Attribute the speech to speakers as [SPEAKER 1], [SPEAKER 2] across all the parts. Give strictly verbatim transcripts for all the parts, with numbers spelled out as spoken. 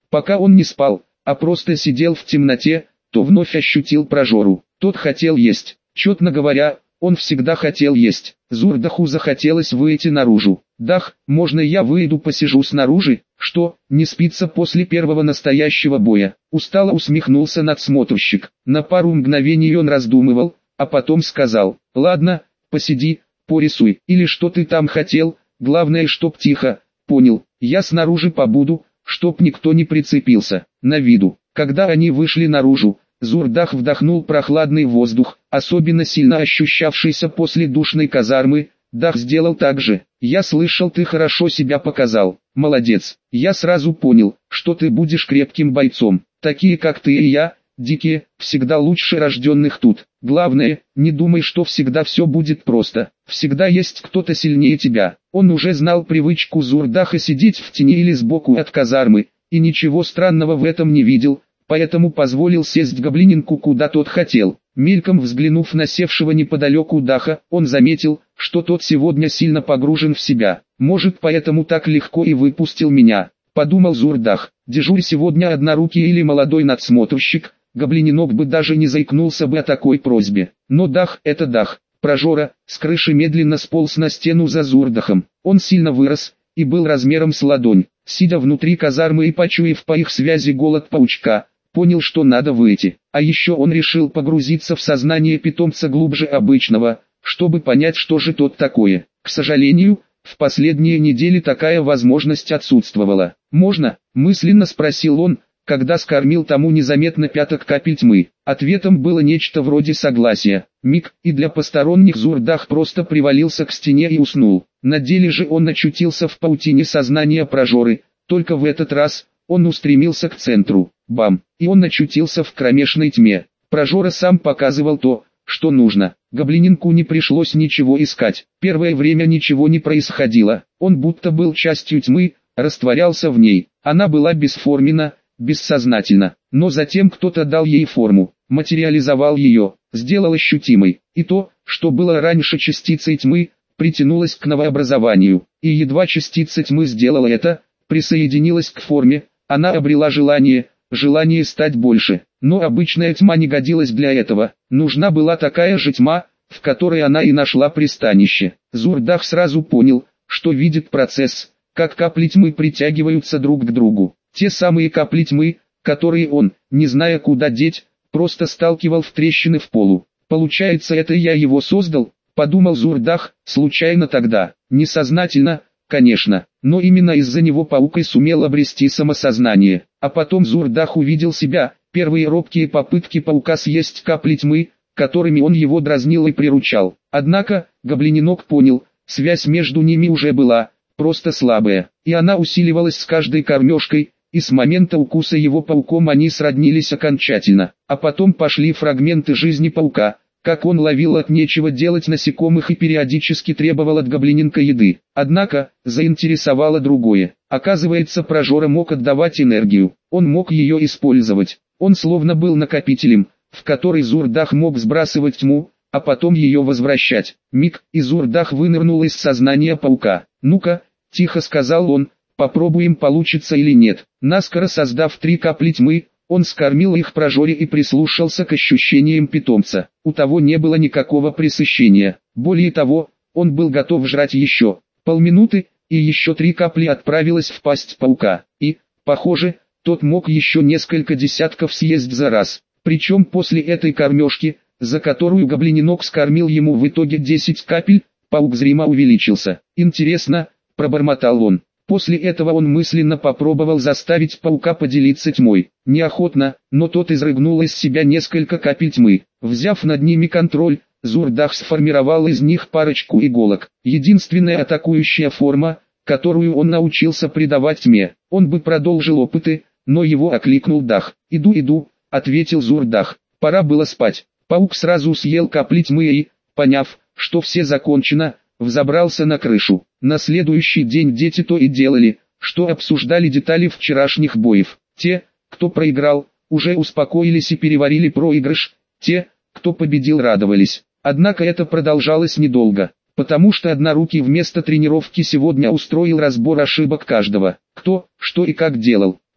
[SPEAKER 1] Пока он не спал, а просто сидел в темноте, то вновь ощутил прожору. Тот хотел есть. Четно говоря, он всегда хотел есть. Зурдаху захотелось выйти наружу. «Дах, можно я выйду посижу снаружи?» «Что, не спится после первого настоящего боя?» Устало усмехнулся надсмотрщик. На пару мгновений он раздумывал, а потом сказал: «Ладно, посиди, порисуй. Или что ты там хотел, главное чтоб тихо». «Понял, я снаружи побуду, чтоб никто не прицепился». На виду. Когда они вышли наружу, Зурдах вдохнул прохладный воздух, особенно сильно ощущавшийся после душной казармы. Дах сделал так же. «Я слышал, ты хорошо себя показал. Молодец. Я сразу понял, что ты будешь крепким бойцом. Такие как ты и я, дикие, всегда лучше рожденных тут. Главное, не думай, что всегда все будет просто. Всегда есть кто-то сильнее тебя». Он уже знал привычку Зурдаха сидеть в тени или сбоку от казармы, и ничего странного в этом не видел, поэтому позволил сесть гоблининку куда тот хотел. Мельком взглянув на севшего неподалеку Даха, он заметил, что тот сегодня сильно погружен в себя. «Может, поэтому так легко и выпустил меня», — подумал Зурдах. Дежурь сегодня однорукий или молодой надсмотрщик, гоблининок бы даже не заикнулся бы о такой просьбе. Но Дах — это Дах. Прожора с крыши медленно сполз на стену за Зурдахом. Он сильно вырос и был размером с ладонь. Сидя внутри казармы и почуяв по их связи голод паучка, понял, что надо выйти. А еще он решил погрузиться в сознание питомца глубже обычного, чтобы понять, что же тот такое. К сожалению, в последние недели такая возможность отсутствовала. «Можно?» – мысленно спросил он, когда скормил тому незаметно пяток капель тьмы. Ответом было нечто вроде согласия. Миг, и для посторонних Зурдах просто привалился к стене и уснул. На деле же он очутился в паутине сознания прожоры, только в этот раз он устремился к центру. Бам! И он очутился в кромешной тьме. Прожора сам показывал то, что нужно. Гоблининку не пришлось ничего искать. Первое время ничего не происходило. Он будто был частью тьмы, растворялся в ней. Она была бесформенна, бессознательна. Но затем кто-то дал ей форму, материализовал ее, сделал ощутимой. И то, что было раньше частицей тьмы, притянулось к новообразованию. И едва частица тьмы сделала это, присоединилась к форме, она обрела желание, желание стать больше. Но обычная тьма не годилась для этого. Нужна была такая же тьма, в которой она и нашла пристанище. Зурдах сразу понял, что видит процесс, как капли тьмы притягиваются друг к другу. Те самые капли тьмы, которые он, не зная куда деть, просто сталкивал в трещины в полу. «Получается, это я его создал?» – подумал Зурдах, случайно тогда, несознательно, конечно, но именно из-за него паук и сумел обрести самосознание. А потом Зурдах увидел себя, первые робкие попытки паука съесть капли тьмы, которыми он его дразнил и приручал. Однако, гоблининок понял, связь между ними уже была, просто слабая, и она усиливалась с каждой кормежкой, и с момента укуса его пауком они сроднились окончательно. А потом пошли фрагменты жизни паука, как он ловил от нечего делать насекомых и периодически требовал от гоблининка еды. Однако, заинтересовало другое. Оказывается, прожора мог отдавать энергию, он мог ее использовать. Он словно был накопителем, в который Зурдах мог сбрасывать тьму, а потом ее возвращать. Миг, и Зурдах вынырнул из сознания паука. «Ну-ка», — тихо сказал он, — «попробуем, получится или нет». Наскоро создав три капли тьмы, он скормил их прожоре и прислушался к ощущениям питомца. У того не было никакого пресыщения. Более того, он был готов жрать еще. Полминуты, и еще три капли отправилась в пасть паука. И, похоже, тот мог еще несколько десятков съесть за раз. Причем после этой кормежки, за которую гоблининок скормил ему в итоге десять капель, паук зримо увеличился. «Интересно», — пробормотал он. После этого он мысленно попробовал заставить паука поделиться тьмой. Неохотно, но тот изрыгнул из себя несколько капель тьмы. Взяв над ними контроль, Зурдах сформировал из них парочку иголок. Единственная атакующая форма, которую он научился придавать тьме. Он бы продолжил опыты, но его окликнул Дах. «Иду, иду», — ответил Зурдах. Пора было спать. Паук сразу съел капли тьмы и, поняв, что все закончено, взобрался на крышу. На следующий день дети то и делали, что обсуждали детали вчерашних боев. Те, кто проиграл, уже успокоились и переварили проигрыш, те, кто победил, радовались. Однако это продолжалось недолго, потому что однорукий вместо тренировки сегодня устроил разбор ошибок каждого, кто, что и как делал.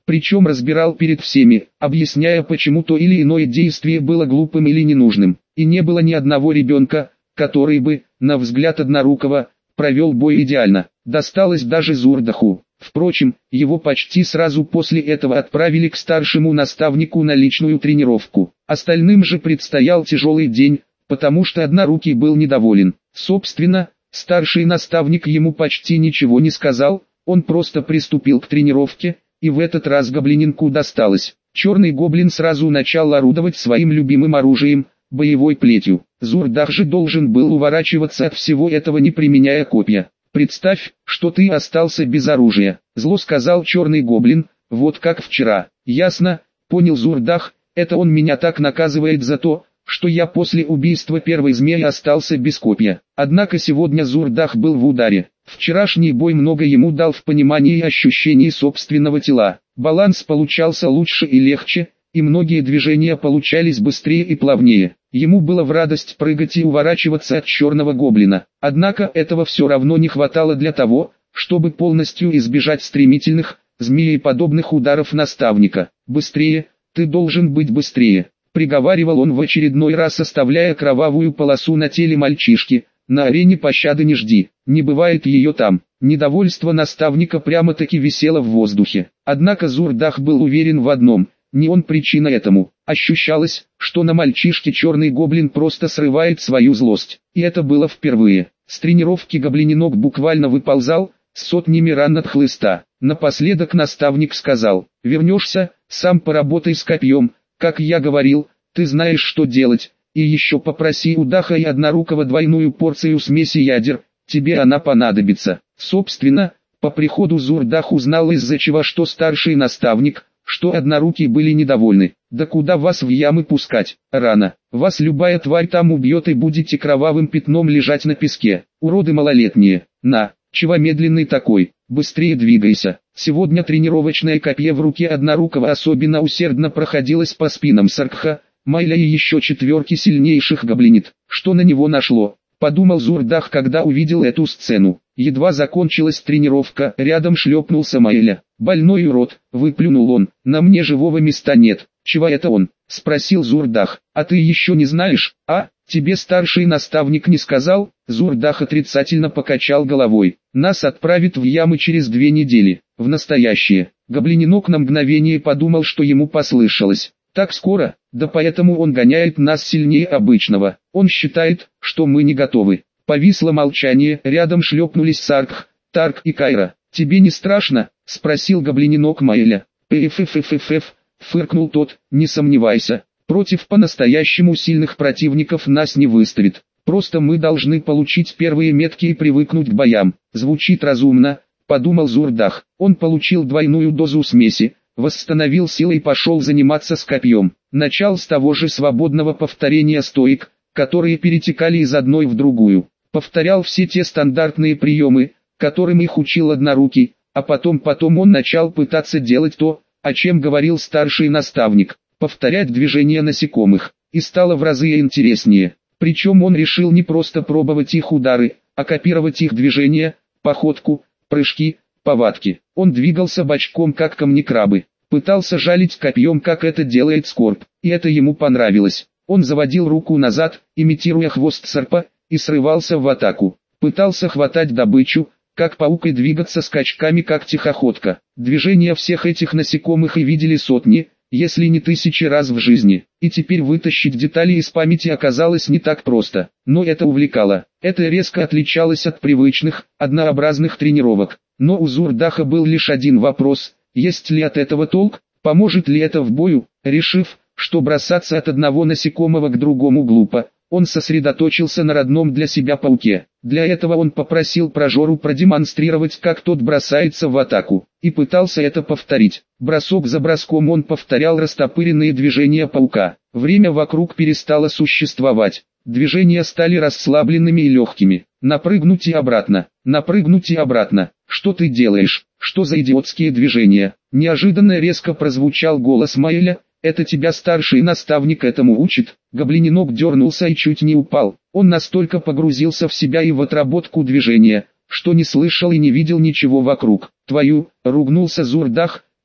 [SPEAKER 1] Причем разбирал перед всеми, объясняя, почему то или иное действие было глупым или ненужным. И не было ни одного ребенка, который бы, на взгляд Однорукого, провел бой идеально. Досталось даже Зурдаху. Впрочем, его почти сразу после этого отправили к старшему наставнику на личную тренировку. Остальным же предстоял тяжелый день, потому что Однорукий был недоволен. Собственно, старший наставник ему почти ничего не сказал, он просто приступил к тренировке, и в этот раз гоблиненку досталось. Черный гоблин сразу начал орудовать своим любимым оружием, боевой плетью. Зурдах же должен был уворачиваться от всего этого, не применяя копья. «Представь, что ты остался без оружия», — зло сказал черный гоблин, — «вот как вчера». «Ясно», — понял Зурдах, — «это он меня так наказывает за то, что я после убийства первой змеи остался без копья». Однако сегодня Зурдах был в ударе. Вчерашний бой много ему дал в понимании и ощущении собственного тела. Баланс получался лучше и легче, и многие движения получались быстрее и плавнее. Ему было в радость прыгать и уворачиваться от черного гоблина. Однако этого все равно не хватало для того, чтобы полностью избежать стремительных, змееподобных ударов наставника. «Быстрее, ты должен быть быстрее», — приговаривал он в очередной раз, оставляя кровавую полосу на теле мальчишки. «На арене пощады не жди, не бывает ее там». Недовольство наставника прямо-таки висело в воздухе. Однако Зурдах был уверен в одном — не он причина этому. Ощущалось, что на мальчишке черный гоблин просто срывает свою злость. И это было впервые. С тренировки гоблиненок буквально выползал, с сотнями ран от хлыста. Напоследок наставник сказал: «Вернешься, сам поработай с копьем, как я говорил, ты знаешь, что делать. И еще попроси у Даха и Однорукого двойную порцию смеси ядер, тебе она понадобится». Собственно, по приходу Зурдах узнал, из-за чего что старший наставник, что Однорукий были недовольны. «Да куда вас в ямы пускать? Рано. Вас любая тварь там убьет и будете кровавым пятном лежать на песке. Уроды малолетние. На, чего медленный такой? Быстрее двигайся». Сегодня тренировочное копье в руке Однорукого особенно усердно проходилось по спинам Саркха, Майля и еще четверки сильнейших гоблинит. Что на него нашло? Подумал Зурдах, когда увидел эту сцену. Едва закончилась тренировка, рядом шлепнулся Майля. «Больной урод», — выплюнул он, — «на мне живого места нет». «Чего это он?» — спросил Зурдах. «А ты еще не знаешь, а? Тебе старший наставник не сказал?» Зурдах отрицательно покачал головой. «Нас отправят в ямы через две недели, в настоящее». Гоблиненок на мгновение подумал, что ему послышалось. «Так скоро? Да поэтому он гоняет нас сильнее обычного. Он считает, что мы не готовы». Повисло молчание, рядом шлепнулись Саркх, Тарк и Кайра. «Тебе не страшно?» — спросил гоблиненок Майля. «Пф-ф-ф-ф-ф», фыркнул тот, «не сомневайся, против по-настоящему сильных противников нас не выставит. Просто мы должны получить первые метки и привыкнуть к боям». Звучит разумно, подумал Зурдах. Он получил двойную дозу смеси, восстановил силы и пошел заниматься с копьем. Начал с того же свободного повторения стоек, которые перетекали из одной в другую. Повторял все те стандартные приемы, которым их учил Однорукий, а потом потом он начал пытаться делать то, о чем говорил старший наставник, повторять движения насекомых, и стало в разы интереснее. Причем он решил не просто пробовать их удары, а копировать их движения, походку, прыжки, повадки. Он двигался бочком, как камнекрабы, пытался жалить копьем, как это делает скорб, и это ему понравилось. Он заводил руку назад, имитируя хвост серпа, и срывался в атаку. Пытался хватать добычу, как паук, и двигаться скачками, как тихоходка. Движения всех этих насекомых и видели сотни, если не тысячи раз в жизни. И теперь вытащить детали из памяти оказалось не так просто. Но это увлекало. Это резко отличалось от привычных, однообразных тренировок. Но у Зурдаха был лишь один вопрос: есть ли от этого толк, поможет ли это в бою? Решив, что бросаться от одного насекомого к другому глупо, он сосредоточился на родном для себя пауке. Для этого он попросил Прожору продемонстрировать, как тот бросается в атаку, и пытался это повторить. Бросок за броском он повторял растопыренные движения паука. Время вокруг перестало существовать. Движения стали расслабленными и легкими. Напрыгнуть и обратно, напрыгнуть и обратно. «Что ты делаешь? Что за идиотские движения?» Неожиданно резко прозвучал голос Майля. «Это тебя старший наставник этому учит?» Гоблиненок дернулся и чуть не упал. Он настолько погрузился в себя и в отработку движения, что не слышал и не видел ничего вокруг. «Твою!» — ругнулся Зурдах.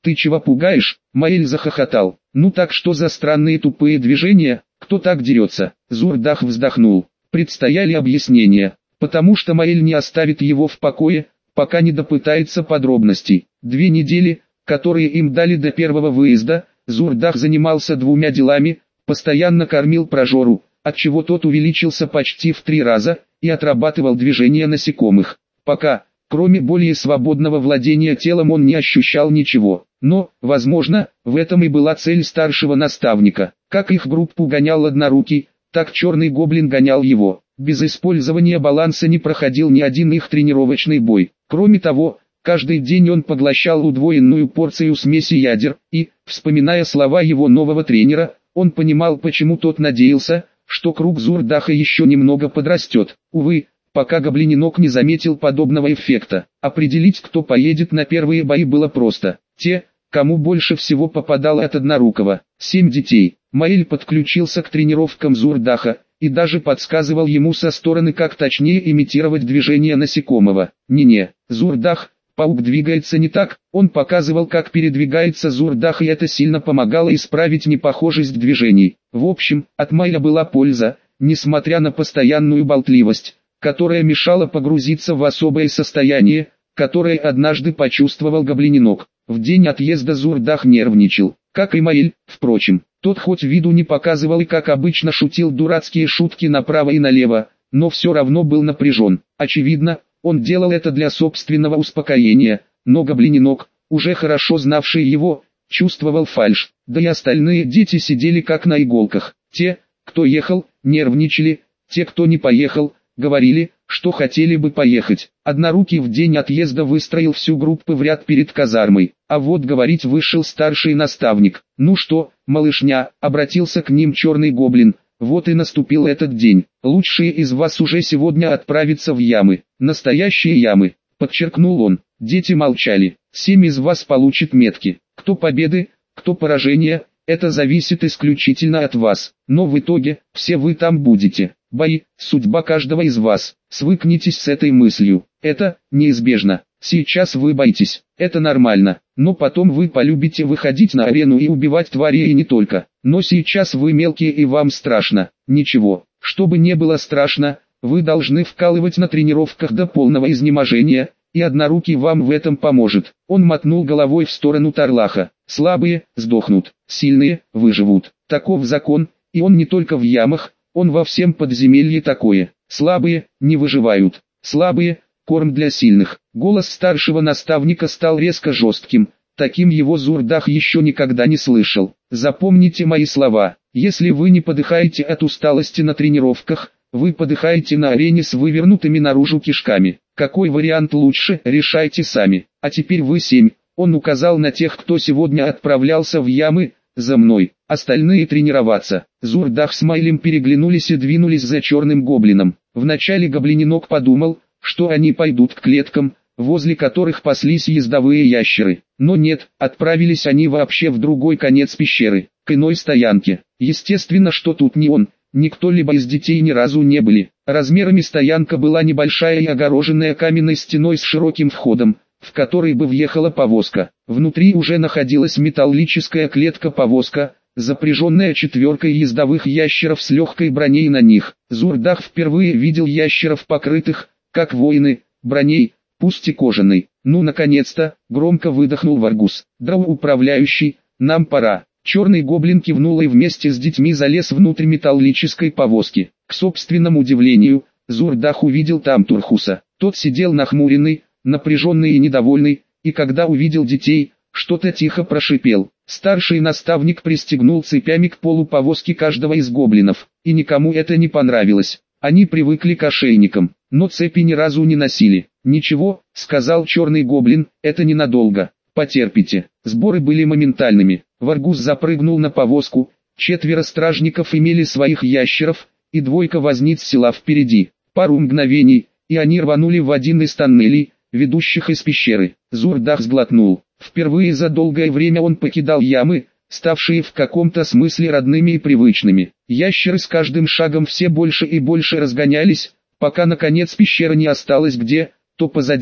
[SPEAKER 1] Ты чего пугаешь? Маэль захохотал. Ну так что за странные тупые движения, кто так дерется? Зурдах вздохнул. Предстояли объяснения, потому что Маэль не оставит его в покое, пока не допытается подробностей. Две недели, которые им дали до первого выезда, Зурдах занимался двумя делами, постоянно кормил прожору, отчего тот увеличился почти в три раза, и отрабатывал движения насекомых. Пока, кроме более свободного владения телом, он не ощущал ничего. Но, возможно, в этом и была цель старшего наставника. Как их группу гонял однорукий, так черный гоблин гонял его. Без использования баланса не проходил ни один их тренировочный бой. Кроме того, каждый день он поглощал удвоенную порцию смеси ядер, и, вспоминая слова его нового тренера, он понимал, почему тот надеялся, что круг Зурдаха еще немного подрастет. Увы, пока гоблиненок не заметил подобного эффекта. Определить, кто поедет на первые бои, было просто. Те, кому больше всего попадало от однорукого. Семь детей. Маэль подключился к тренировкам Зурдаха, и даже подсказывал ему со стороны, как точнее имитировать движение насекомого. Не-не, Зурдах, паук двигается не так, он показывал, как передвигается Зурдах, и это сильно помогало исправить непохожесть движений. В общем, от Маэля была польза, несмотря на постоянную болтливость, которая мешала погрузиться в особое состояние, которое однажды почувствовал гоблиненок. В день отъезда Зурдах нервничал, как и Маэль, впрочем. Тот хоть виду не показывал и, как обычно, шутил дурацкие шутки направо и налево, но все равно был напряжен. Очевидно, он делал это для собственного успокоения, но гоблиненок, уже хорошо знавший его, чувствовал фальшь, да и остальные дети сидели как на иголках. Те, кто ехал, нервничали, те, кто не поехал, говорили, что хотели бы поехать. Однорукий в день отъезда выстроил всю группу в ряд перед казармой, а вот говорить вышел старший наставник. «Ну что, малышня», — обратился к ним черный гоблин, — «вот и наступил этот день. Лучшие из вас уже сегодня отправятся в ямы, настоящие ямы», — подчеркнул он. Дети молчали. «Семь из вас получат метки. Кто победы, кто поражения, это зависит исключительно от вас, но в итоге, все вы там будете. Бои, судьба каждого из вас. Свыкнитесь с этой мыслью. Это неизбежно. Сейчас вы боитесь, это нормально, но потом вы полюбите выходить на арену и убивать тварей, и не только. Но сейчас вы мелкие и вам страшно. Ничего, чтобы не было страшно, вы должны вкалывать на тренировках до полного изнеможения, и однорукий вам в этом поможет». Он мотнул головой в сторону Тарлаха. «Слабые сдохнут, сильные выживут. Таков закон, и он не только в ямах, он во всем подземелье такое. Слабые не выживают. Слабые – корм для сильных». Голос старшего наставника стал резко жестким, таким его Зурдах еще никогда не слышал. «Запомните мои слова, если вы не подыхаете от усталости на тренировках, вы подыхаете на арене с вывернутыми наружу кишками. Какой вариант лучше, решайте сами. А теперь вы семь». Он указал на тех, кто сегодня отправлялся в ямы, — «за мной, остальные тренироваться». Зурдах с Маэлем переглянулись и двинулись за черным гоблином. Вначале гоблиненок подумал, что они пойдут к клеткам, возле которых паслись ездовые ящеры. Но нет, отправились они вообще в другой конец пещеры, к иной стоянке. Естественно, что тут ни он, ни кто-либо из детей ни разу не были. Размерами стоянка была небольшая и огороженная каменной стеной с широким входом, в который бы въехала повозка. Внутри уже находилась металлическая клетка-повозка, запряженная четверкой ездовых ящеров с легкой броней на них. Зурдах впервые видел ящеров, покрытых, как воины, броней, пусть и кожаной. «Ну, наконец-то!» — громко выдохнул Варгус. «Драу управляющий, нам пора». Черный гоблин кивнул и вместе с детьми залез внутрь металлической повозки. К собственному удивлению, Зурдах увидел там Турхуса. Тот сидел нахмуренный, напряженный и недовольный, и когда увидел детей, что-то тихо прошипел. Старший наставник пристегнул цепями к полу повозки каждого из гоблинов, и никому это не понравилось. Они привыкли к ошейникам, но цепи ни разу не носили. «Ничего», — сказал черный гоблин, — «это ненадолго. Потерпите». Сборы были моментальными. Варгус запрыгнул на повозку, четверо стражников имели своих ящеров, и двойка возниц села впереди. Пару мгновений, и они рванули в один из тоннелей, ведущих из пещеры. Зурдах сглотнул. Впервые за долгое время он покидал ямы, ставшие в каком-то смысле родными и привычными. Ящеры с каждым шагом все больше и больше разгонялись, пока наконец пещера не осталась где, то позади,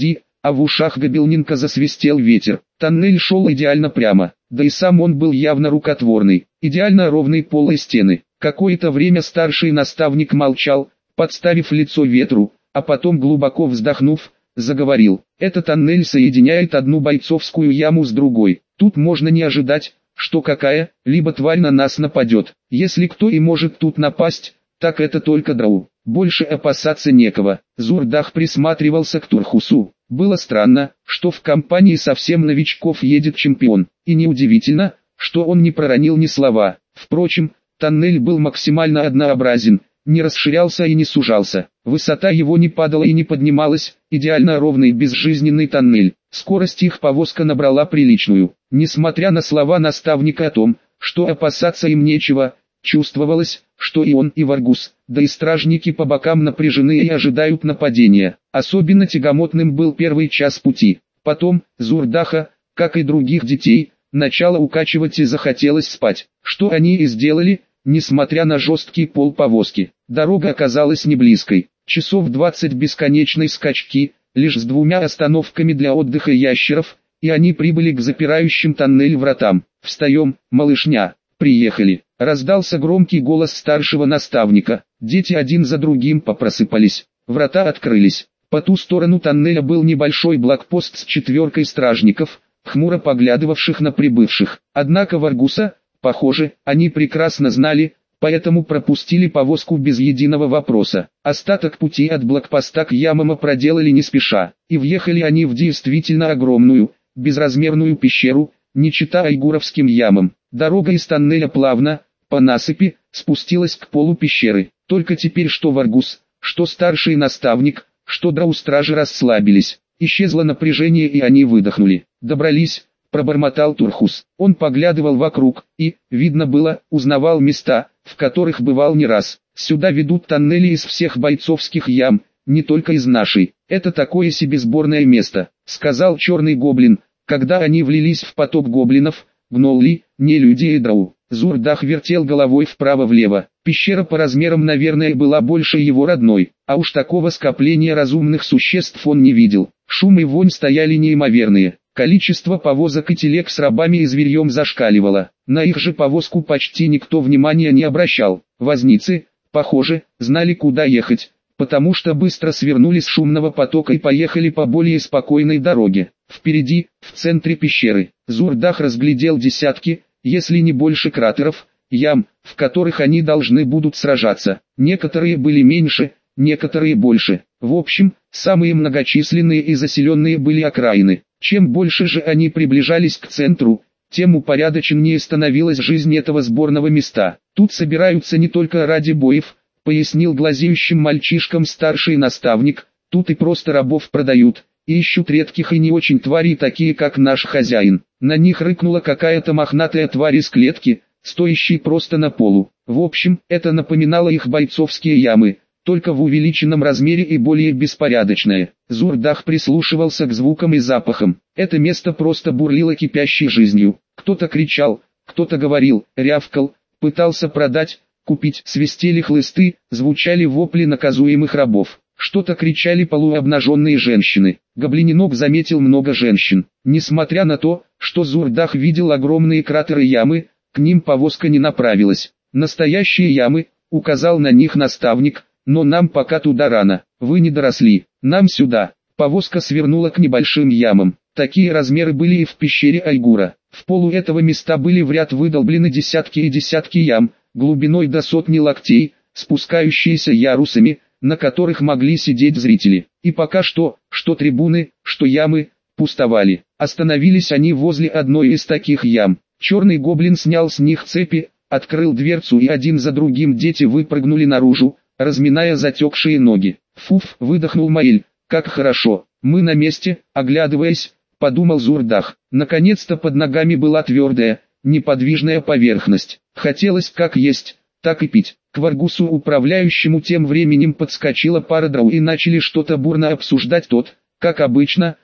[SPEAKER 1] а в ушах Гобелненко засвистел ветер. Тоннель шел идеально прямо, да и сам он был явно рукотворный, идеально ровный пол и стены. Какое-то время старший наставник молчал, подставив лицо ветру, а потом, глубоко вздохнув, заговорил. Этот тоннель соединяет одну бойцовскую яму с другой. Тут можно не ожидать, что какая-либо тварь на нас нападет. Если кто и может тут напасть, так это только драу. Больше опасаться некого. Зурдах присматривался к Турхусу. Было странно, что в компании совсем новичков едет чемпион. И неудивительно, что он не проронил ни слова. Впрочем, тоннель был максимально однообразен, не расширялся и не сужался. Высота его не падала и не поднималась, идеально ровный безжизненный тоннель. Скорость их повозка набрала приличную. Несмотря на слова наставника о том, что опасаться им нечего, чувствовалось, что и он, и Варгус, да и стражники по бокам напряжены и ожидают нападения. Особенно тягомотным был первый час пути. Потом, Зурдаха, как и других детей, начало укачивать и захотелось спать, что они и сделали, несмотря на жесткий пол повозки. Дорога оказалась не близкой. Часов двадцать бесконечной скачки, лишь с двумя остановками для отдыха ящеров, и они прибыли к запирающим тоннель вратам. «Встаем, малышня, приехали!» Раздался громкий голос старшего наставника. Дети один за другим попросыпались. Врата открылись. По ту сторону тоннеля был небольшой блокпост с четверкой стражников, хмуро поглядывавших на прибывших. Однако Варгуса, похоже, они прекрасно знали, поэтому пропустили повозку без единого вопроса. Остаток пути от блокпоста к ямам проделали не спеша, и въехали они в действительно огромную, безразмерную пещеру, не чета айгуровским ямам. Дорога из тоннеля плавно, по насыпи, спустилась к полу пещеры. Только теперь что Варгус, что старший наставник, что драу-стражи расслабились. Исчезло напряжение и они выдохнули. Добрались, пробормотал Турхус. Он поглядывал вокруг и, видно было, узнавал места, в которых бывал не раз. Сюда ведут тоннели из всех бойцовских ям, не только из нашей. Это такое себе сборное место, сказал черный гоблин, когда они влились в поток гоблинов, гнолли, не люди и драу. Зурдах вертел головой вправо-влево. Пещера по размерам, наверное, была больше его родной, а уж такого скопления разумных существ он не видел. Шум и вонь стояли неимоверные. Количество повозок и телег с рабами и зверьем зашкаливало. На их же повозку почти никто внимания не обращал. Возницы, похоже, знали, куда ехать, потому что быстро свернули с шумного потока и поехали по более спокойной дороге. Впереди, в центре пещеры, Зурдах разглядел десятки, если не больше кратеров, ям, в которых они должны будут сражаться. Некоторые были меньше, некоторые больше. В общем, самые многочисленные и заселенные были окраины. Чем больше же они приближались к центру, тем упорядоченнее становилась жизнь этого сборного места. Тут собираются не только ради боев, пояснил глазеющим мальчишкам старший наставник, тут и просто рабов продают, и ищут редких и не очень тварей, такие как наш хозяин. На них рыкнула какая-то мохнатая тварь из клетки, стоящей просто на полу. В общем, это напоминало их бойцовские ямы, только в увеличенном размере и более беспорядочное. Зурдах прислушивался к звукам и запахам. Это место просто бурлило кипящей жизнью. Кто-то кричал, кто-то говорил, рявкал, пытался продать, купить, свистели хлысты, звучали вопли наказуемых рабов. Что-то кричали полуобнаженные женщины. Гоблиненок заметил много женщин. Несмотря на то, что Зурдах видел огромные кратеры ямы, к ним повозка не направилась. Настоящие ямы, указал на них наставник, но нам пока туда рано. Вы не доросли, нам сюда. Повозка свернула к небольшим ямам. Такие размеры были и в пещере Айгура. В полу этого места были в ряд выдолблены десятки и десятки ям, глубиной до сотни локтей, спускающиеся ярусами, на которых могли сидеть зрители. И пока что, что трибуны, что ямы, пустовали. Остановились они возле одной из таких ям. Черный гоблин снял с них цепи, открыл дверцу, и один за другим дети выпрыгнули наружу, разминая затекшие ноги. «Фуф», выдохнул Маэль, «как хорошо, мы на месте», оглядываясь, подумал Зурдах. Наконец-то под ногами была твердая, неподвижная поверхность. Хотелось как есть, так и пить. К Варгусу управляющему тем временем подскочила пара драу и начали что-то бурно обсуждать. Тот, как обычно,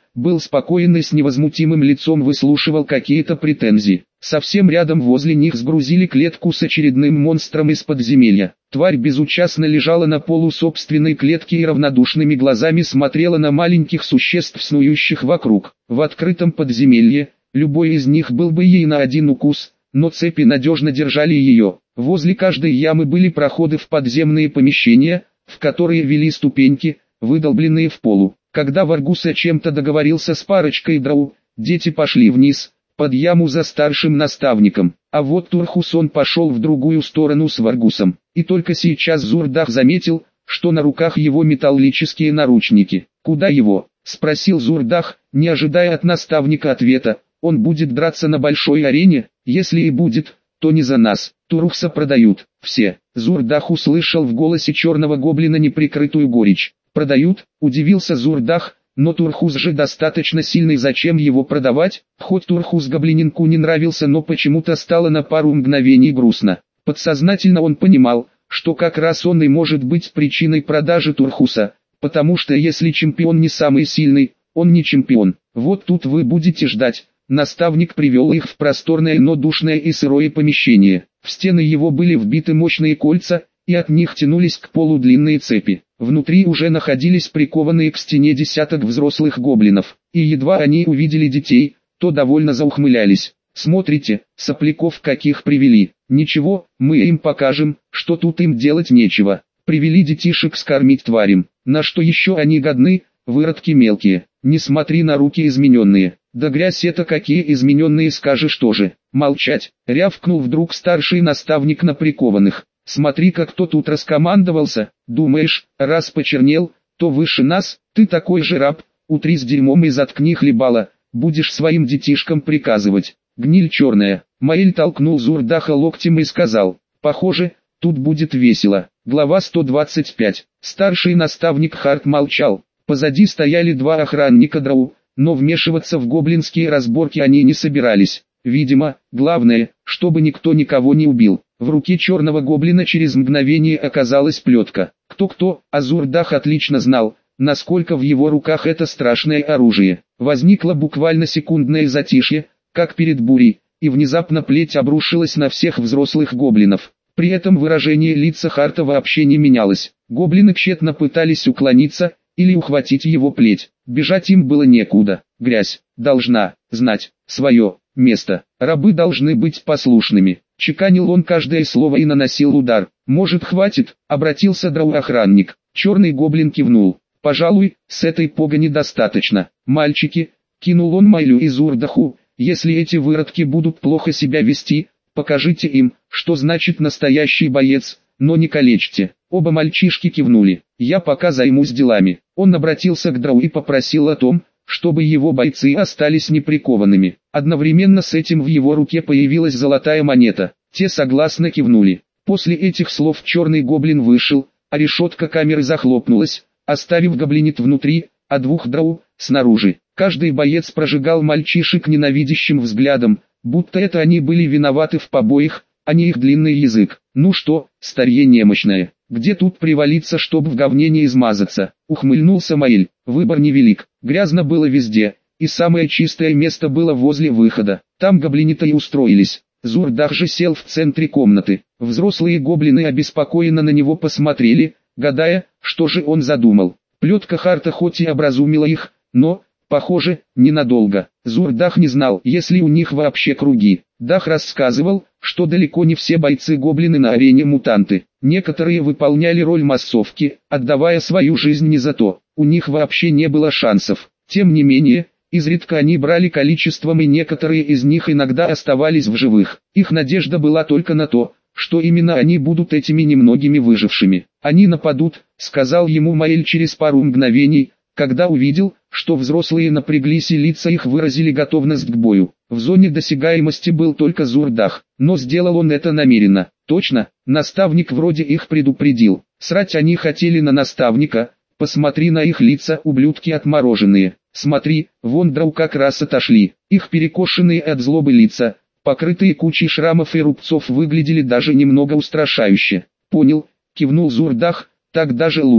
[SPEAKER 1] был спокоен и с невозмутимым лицом выслушивал какие-то претензии. Совсем рядом возле них сгрузили клетку с очередным монстром из подземелья. Тварь безучастно лежала на полу собственной клетки и равнодушными глазами смотрела на маленьких существ, снующих вокруг. В открытом подземелье, любой из них был бы ей на один укус, но цепи надежно держали ее. Возле каждой ямы были проходы в подземные помещения, в которые вели ступеньки, выдолбленные в полу. Когда Варгуса чем-то договорился с парочкой драу, дети пошли вниз, под яму за старшим наставником, а вот Турхусон пошел в другую сторону с Варгусом. И только сейчас Зурдах заметил, что на руках его металлические наручники. «Куда его?» – спросил Зурдах, не ожидая от наставника ответа. «Он будет драться на большой арене? Если и будет, то не за нас. Турхса продают, все». Зурдах услышал в голосе черного гоблина неприкрытую горечь. «Продают?» – удивился Зурдах. Но Турхус же достаточно сильный, зачем его продавать? Хоть Турхус гоблининку не нравился, но почему-то стало на пару мгновений грустно. Подсознательно он понимал, что как раз он и может быть причиной продажи Турхуса, потому что если чемпион не самый сильный, он не чемпион. Вот тут вы будете ждать. Наставник привел их в просторное, но душное и сырое помещение. В стены его были вбиты мощные кольца, и от них тянулись к полу длинные цепи. Внутри уже находились прикованные к стене десяток взрослых гоблинов, и едва они увидели детей, то довольно заухмылялись. «Смотрите, сопляков каких привели. Ничего, мы им покажем, что тут им делать нечего. Привели детишек скормить тварям. На что еще они годны, выродки мелкие. Не смотри на руки измененные. Да грязь это какие измененные, скажешь тоже». «Молчать!» — рявкнул вдруг старший наставник на прикованных. «Смотри-ка, кто тут раскомандовался. Думаешь, раз почернел, то выше нас? Ты такой же раб, утри с дерьмом и заткни хлебало, будешь своим детишкам приказывать. Гниль черная». Маэль толкнул Зурдаха локтем и сказал: «Похоже, тут будет весело». Глава сто двадцать пять. Старший наставник Харт молчал. Позади стояли два охранника драу, но вмешиваться в гоблинские разборки они не собирались. Видимо, главное, чтобы никто никого не убил. В руке черного гоблина через мгновение оказалась плетка. Кто-кто, а Зурдах отлично знал, насколько в его руках это страшное оружие. Возникло буквально секундное затишье, как перед бурей, и внезапно плеть обрушилась на всех взрослых гоблинов. При этом выражение лица Харта вообще не менялось. Гоблины тщетно пытались уклониться или ухватить его плеть. Бежать им было некуда. Грязь должна знать свое место. Рабы должны быть послушными. Чеканил он каждое слово и наносил удар. «Может, хватит?» — обратился драу-охранник. Черный гоблин кивнул. «Пожалуй, с этой погони достаточно. Мальчики», — кинул он Майлю и Зурдаху, — «если эти выродки будут плохо себя вести, покажите им, что значит настоящий боец, но не калечьте». Оба мальчишки кивнули. «Я пока займусь делами». Он обратился к драу и попросил о том, чтобы его бойцы остались неприкованными. Одновременно с этим в его руке появилась золотая монета. Те согласно кивнули. После этих слов черный гоблин вышел, а решетка камеры захлопнулась, оставив гоблинит внутри, а двух драу снаружи. Каждый боец прожигал мальчишек ненавидящим взглядом, будто это они были виноваты в побоях, а не их длинный язык. «Ну что, старье немощное, где тут привалиться, чтобы в говне не измазаться?» — ухмыльнулся Маэль. Выбор невелик, грязно было везде, и самое чистое место было возле выхода. Там гоблиниты и устроились. Зурдах же сел в центре комнаты. Взрослые гоблины обеспокоенно на него посмотрели, гадая, что же он задумал. Плетка Харта хоть и образумила их, но, похоже, ненадолго. Зурдах не знал, есть ли у них вообще круги. Дах рассказывал, что далеко не все бойцы-гоблины на арене мутанты. Некоторые выполняли роль массовки, отдавая свою жизнь не за то. У них вообще не было шансов. Тем не менее, изредка они брали количеством, и некоторые из них иногда оставались в живых. Их надежда была только на то, что именно они будут этими немногими выжившими. «Они нападут», — сказал ему Маэль через пару мгновений, когда увидел, что взрослые напряглись и лица их выразили готовность к бою. В зоне досягаемости был только Зурдах, но сделал он это намеренно. Точно, наставник вроде их предупредил. Срать они хотели на наставника. Посмотри на их лица, ублюдки отмороженные. Смотри, вон драу как раз отошли. Их перекошенные от злобы лица, покрытые кучей шрамов и рубцов, выглядели даже немного устрашающе. «Понял», — кивнул Зурдах, — «так даже лучше.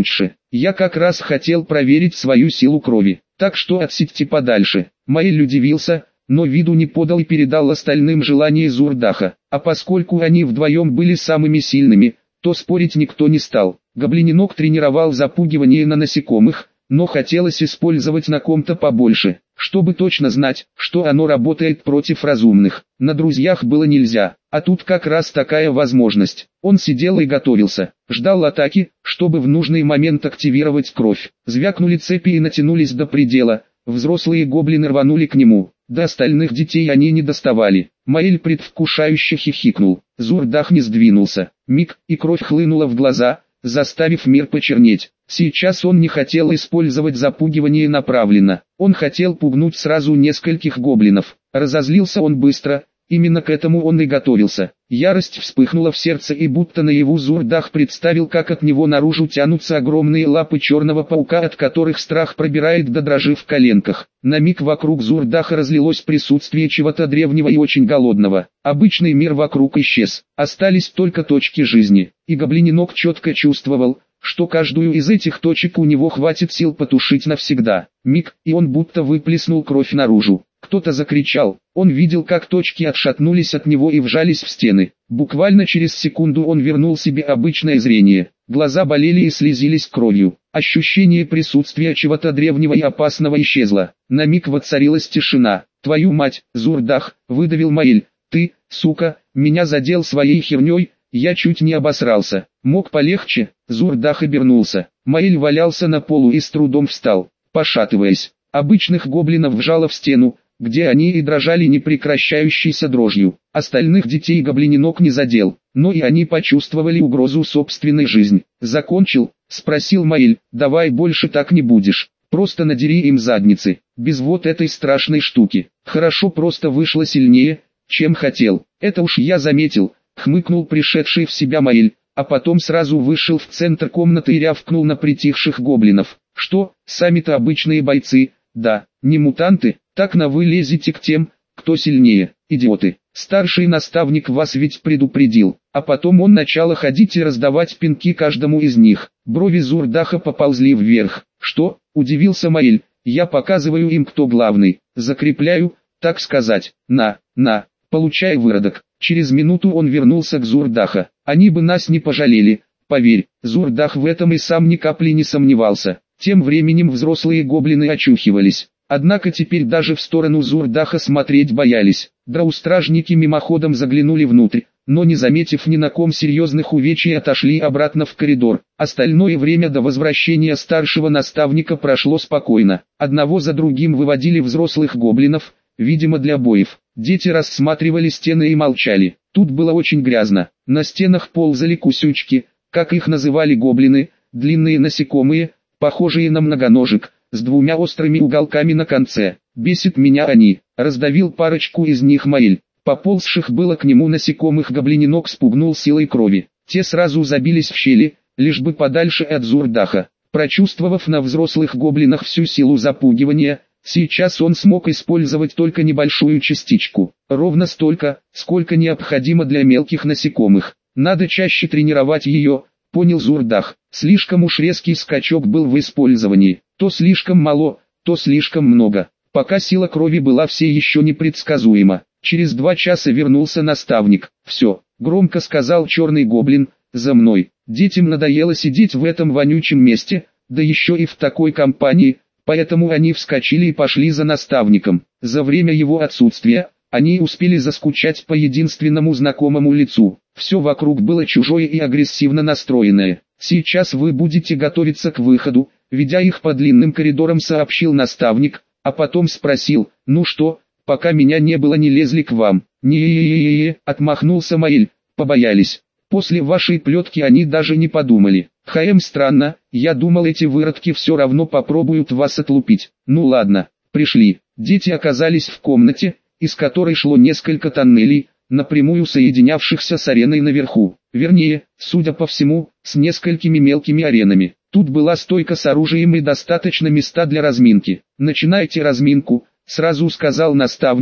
[SPEAKER 1] Я как раз хотел проверить свою силу крови, так что отсидьте подальше. Маэль удивился, но виду не подал и передал остальным желание Зурдаха. А поскольку они вдвоем были самыми сильными, то спорить никто не стал. Гоблиненок тренировал запугивание на насекомых, но хотелось использовать на ком-то побольше, чтобы точно знать, что оно работает против разумных. На друзьях было нельзя, а тут как раз такая возможность. Он сидел и готовился, ждал атаки, чтобы в нужный момент активировать кровь. Звякнули цепи и натянулись до предела, взрослые гоблины рванули к нему. До остальных детей они не доставали. Маэль предвкушающе хихикнул. Зурдах не сдвинулся. Миг, и кровь хлынула в глаза, заставив мир почернеть. Сейчас он не хотел использовать запугивание направленно. Он хотел пугнуть сразу нескольких гоблинов. Разозлился он быстро, именно к этому он и готовился. Ярость вспыхнула в сердце, и будто наяву Зурдах представил, как от него наружу тянутся огромные лапы черного паука, от которых страх пробирает до дрожи в коленках. На миг вокруг Зурдаха разлилось присутствие чего-то древнего и очень голодного. Обычный мир вокруг исчез, остались только точки жизни, и гоблиненок четко чувствовал, что каждую из этих точек у него хватит сил потушить навсегда. Миг, и он будто выплеснул кровь наружу. Кто-то закричал, он видел, как точки отшатнулись от него и вжались в стены. Буквально через секунду он вернул себе обычное зрение. Глаза болели и слезились кровью. Ощущение присутствия чего-то древнего и опасного исчезло. На миг воцарилась тишина. «Твою мать, Зурдах!» — выдавил Маэль. «Ты, сука, меня задел своей херней, я чуть не обосрался. Мог полегче?» Зурдах обернулся. Маэль валялся на полу и с трудом встал, пошатываясь. Обычных гоблинов вжало в стену, где они и дрожали непрекращающейся дрожью. Остальных детей гоблиненок не задел, но и они почувствовали угрозу собственной жизни. «Закончил?» — спросил Маэль. «Давай больше так не будешь. Просто надери им задницы, без вот этой страшной штуки». «Хорошо, просто вышло сильнее, чем хотел. Это уж я заметил», — хмыкнул пришедший в себя Маэль, а потом сразу вышел в центр комнаты и рявкнул на притихших гоблинов. «Что, сами-то обычные бойцы, да, не мутанты? Так на вы лезете к тем, кто сильнее, идиоты. Старший наставник вас ведь предупредил». А потом он начал ходить и раздавать пинки каждому из них. Брови Зурдаха поползли вверх. «Что?» — удивился Маэль. «Я показываю им, кто главный. Закрепляю, так сказать. На, на, получай, выродок». Через минуту он вернулся к Зурдаха. «Они бы нас не пожалели, поверь». Зурдах в этом и сам ни капли не сомневался. Тем временем взрослые гоблины очухивались. Однако теперь даже в сторону Зурдаха смотреть боялись. Дроу-стражники мимоходом заглянули внутрь, но не заметив ни на ком серьезных увечий, отошли обратно в коридор. Остальное время до возвращения старшего наставника прошло спокойно. Одного за другим выводили взрослых гоблинов, видимо для боев. Дети рассматривали стены и молчали. Тут было очень грязно. На стенах ползали кусючки, как их называли гоблины, длинные насекомые, похожие на многоножек, с двумя острыми уголками на конце. «Бесит меня они», — раздавил парочку из них Маэль. Поползших было к нему насекомых гоблиненок спугнул силой крови. Те сразу забились в щели, лишь бы подальше от Зурдаха. Прочувствовав на взрослых гоблинах всю силу запугивания, сейчас он смог использовать только небольшую частичку. Ровно столько, сколько необходимо для мелких насекомых. Надо чаще тренировать ее, понял Зурдах. Слишком уж резкий скачок был в использовании. То слишком мало, то слишком много. Пока сила крови была все еще непредсказуема. Через два часа вернулся наставник. «Все», — громко сказал черный гоблин, — «за мной». Детям надоело сидеть в этом вонючем месте, да еще и в такой компании, поэтому они вскочили и пошли за наставником. За время его отсутствия, они успели заскучать по единственному знакомому лицу. Все вокруг было чужое и агрессивно настроенное. «Сейчас вы будете готовиться к выходу», — ведя их по длинным коридорам, сообщил наставник, а потом спросил: «Ну что, пока меня не было, не лезли к вам?» «Не-е-е-е-е», — отмахнулся Маэль, — «побоялись. После вашей плетки они даже не подумали». «Хаем, странно, я думал, эти выродки все равно попробуют вас отлупить». «Ну ладно, пришли». Дети оказались в комнате, из которой шло несколько тоннелей, напрямую соединявшихся с ареной наверху. Вернее, судя по всему, с несколькими мелкими аренами. Тут была стойка с оружием и достаточно места для разминки. «Начинайте разминку», — сразу сказал наставник, —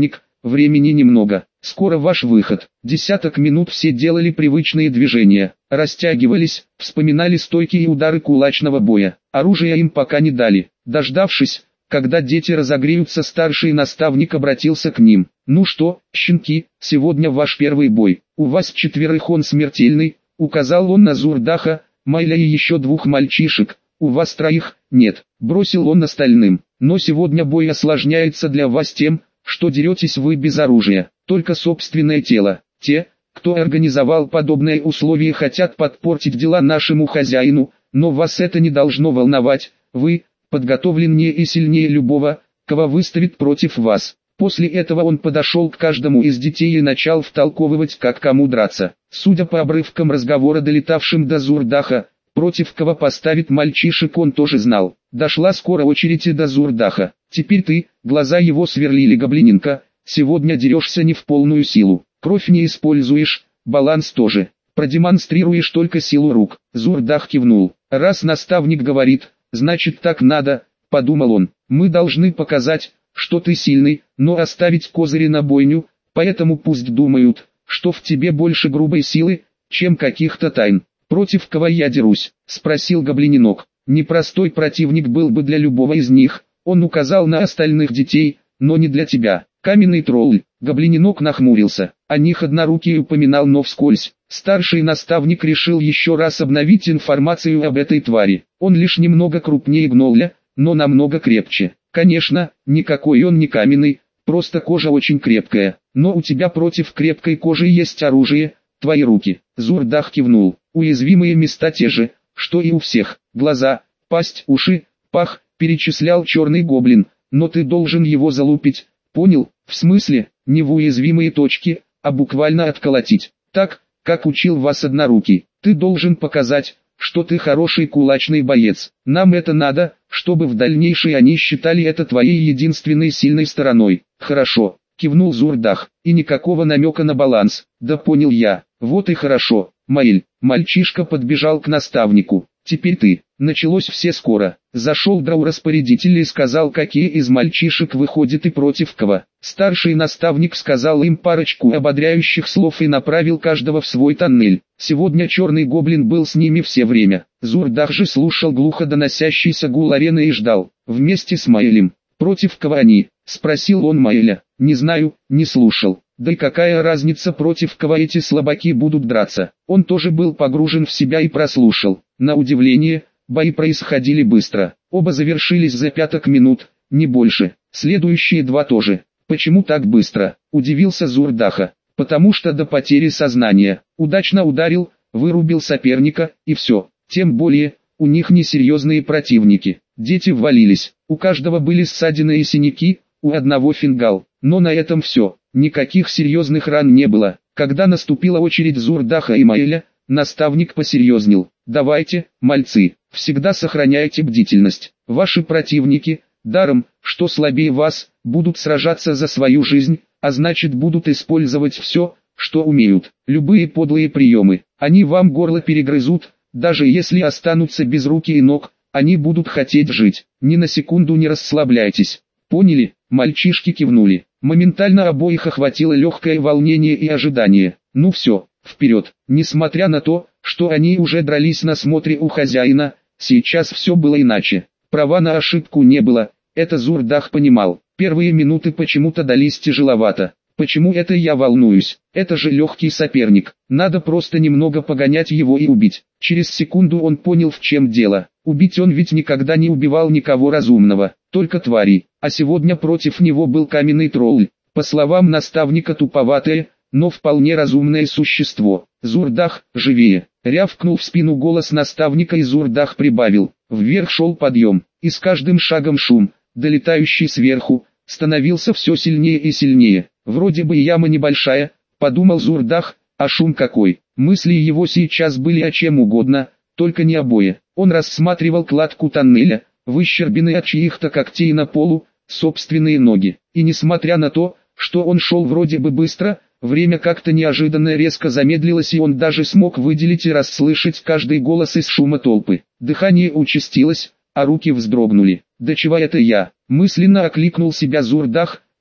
[SPEAKER 1] времени немного. Скоро ваш выход. Десяток минут все делали привычные движения, растягивались, вспоминали стойки и удары кулачного боя. Оружия им пока не дали. Дождавшись, когда дети разогреются, старший наставник обратился к ним. «Ну что, щенки, сегодня ваш первый бой. У вас четверых он смертельный», — указал он на Зурдаха, Майля и еще двух мальчишек. «У вас троих, нет», — бросил он остальным. «Но сегодня бой осложняется для вас тем, что деретесь вы без оружия, только собственное тело. Те, кто организовал подобные условия, хотят подпортить дела нашему хозяину, но вас это не должно волновать, вы подготовленнее и сильнее любого, кого выставит против вас». После этого он подошел к каждому из детей и начал втолковывать, как кому драться. Судя по обрывкам разговора, долетавшим до Зурдаха, против кого поставит мальчишек, он тоже знал. Дошла скоро очередь и до Зурдаха. «Теперь ты», глаза его сверлили Гоблиненко, «сегодня дерешься не в полную силу. Кровь не используешь, баланс тоже. Продемонстрируешь только силу рук». Зурдах кивнул. «Раз наставник говорит, значит так надо», — подумал он. «Мы должны показать, что ты сильный, но оставить козыри на бойню, поэтому пусть думают, что в тебе больше грубой силы, чем каких-то тайн». «Против кого я дерусь?» — спросил Гоблиненок. «Непростой противник был бы для любого из них», — он указал на остальных детей, «но не для тебя. Каменный тролль». Гоблиненок нахмурился. О них однорукий упоминал, но вскользь. Старший наставник решил еще раз обновить информацию об этой твари. Он лишь немного крупнее гнолля, но намного крепче. Конечно, никакой он не каменный, просто кожа очень крепкая. Но у тебя против крепкой кожи есть оружие, твои руки. Зурдах кивнул. Уязвимые места те же, что и у всех. Глаза, пасть, уши, пах, перечислял черный гоблин. Но ты должен его залупить, понял? В смысле, не в уязвимые точки, а буквально отколотить. Так, как учил вас однорукий. Ты должен показать, что ты хороший кулачный боец. Нам это надо, чтобы в дальнейшем они считали это твоей единственной сильной стороной. Хорошо, кивнул Зурдах. И никакого намека на баланс. Да понял я. Вот и хорошо. Маэль, мальчишка подбежал к наставнику. Теперь ты. Началось все скоро. Зашел драу-распорядитель и сказал, какие из мальчишек выходит и против кого. Старший наставник сказал им парочку ободряющих слов и направил каждого в свой тоннель. Сегодня черный гоблин был с ними все время. Зурдах же слушал глухо доносящийся гул арены и ждал. Вместе с Маэлем. «Против кого они?» — спросил он Маэля. «Не знаю, не слушал. Да и какая разница, против кого эти слабаки будут драться?» Он тоже был погружен в себя и прослушал. На удивление, бои происходили быстро. Оба завершились за пяток минут, не больше. Следующие два тоже. «Почему так быстро?» — удивился Зурдаха. «Потому что до потери сознания. Удачно ударил, вырубил соперника, и все. Тем более, у них несерьезные противники. Дети ввалились. У каждого были ссадины и синяки, у одного фингал. Но на этом все. Никаких серьезных ран не было. Когда наступила очередь Зурдаха и Маэля, наставник посерьезнел. «Давайте, мальцы, всегда сохраняйте бдительность. Ваши противники, даром, что слабее вас, будут сражаться за свою жизнь, а значит будут использовать все, что умеют. Любые подлые приемы. Они вам горло перегрызут, даже если останутся без руки и ног, они будут хотеть жить. Ни на секунду не расслабляйтесь. Поняли?» Мальчишки кивнули. Моментально обоих охватило легкое волнение и ожидание. Ну все, вперед. Несмотря на то, что они уже дрались на смотре у хозяина, сейчас все было иначе. Права на ошибку не было, это Зурдах понимал. Первые минуты почему-то дались тяжеловато. Почему это я волнуюсь? Это же легкий соперник. Надо просто немного погонять его и убить. Через секунду он понял, в чем дело. Убить он ведь никогда не убивал никого разумного, только тварей. А сегодня против него был каменный тролль. По словам наставника, туповатое, но вполне разумное существо. «Зурдах, живее!» Рявкнул в спину голос наставника, и Зурдах прибавил. Вверх шел подъем, и с каждым шагом шум, долетающий сверху, становился все сильнее и сильнее. «Вроде бы яма небольшая», — подумал Зурдах, — «а шум какой!» Мысли его сейчас были о чем угодно, только не о бое. Он рассматривал кладку тоннеля, выщербины от чьих-то когтей на полу, собственные ноги. И несмотря на то, что он шел вроде бы быстро, время как-то неожиданно резко замедлилось, и он даже смог выделить и расслышать каждый голос из шума толпы. Дыхание участилось, а руки вздрогнули. «Да чего это я?» — мысленно окликнул себя Зурдах,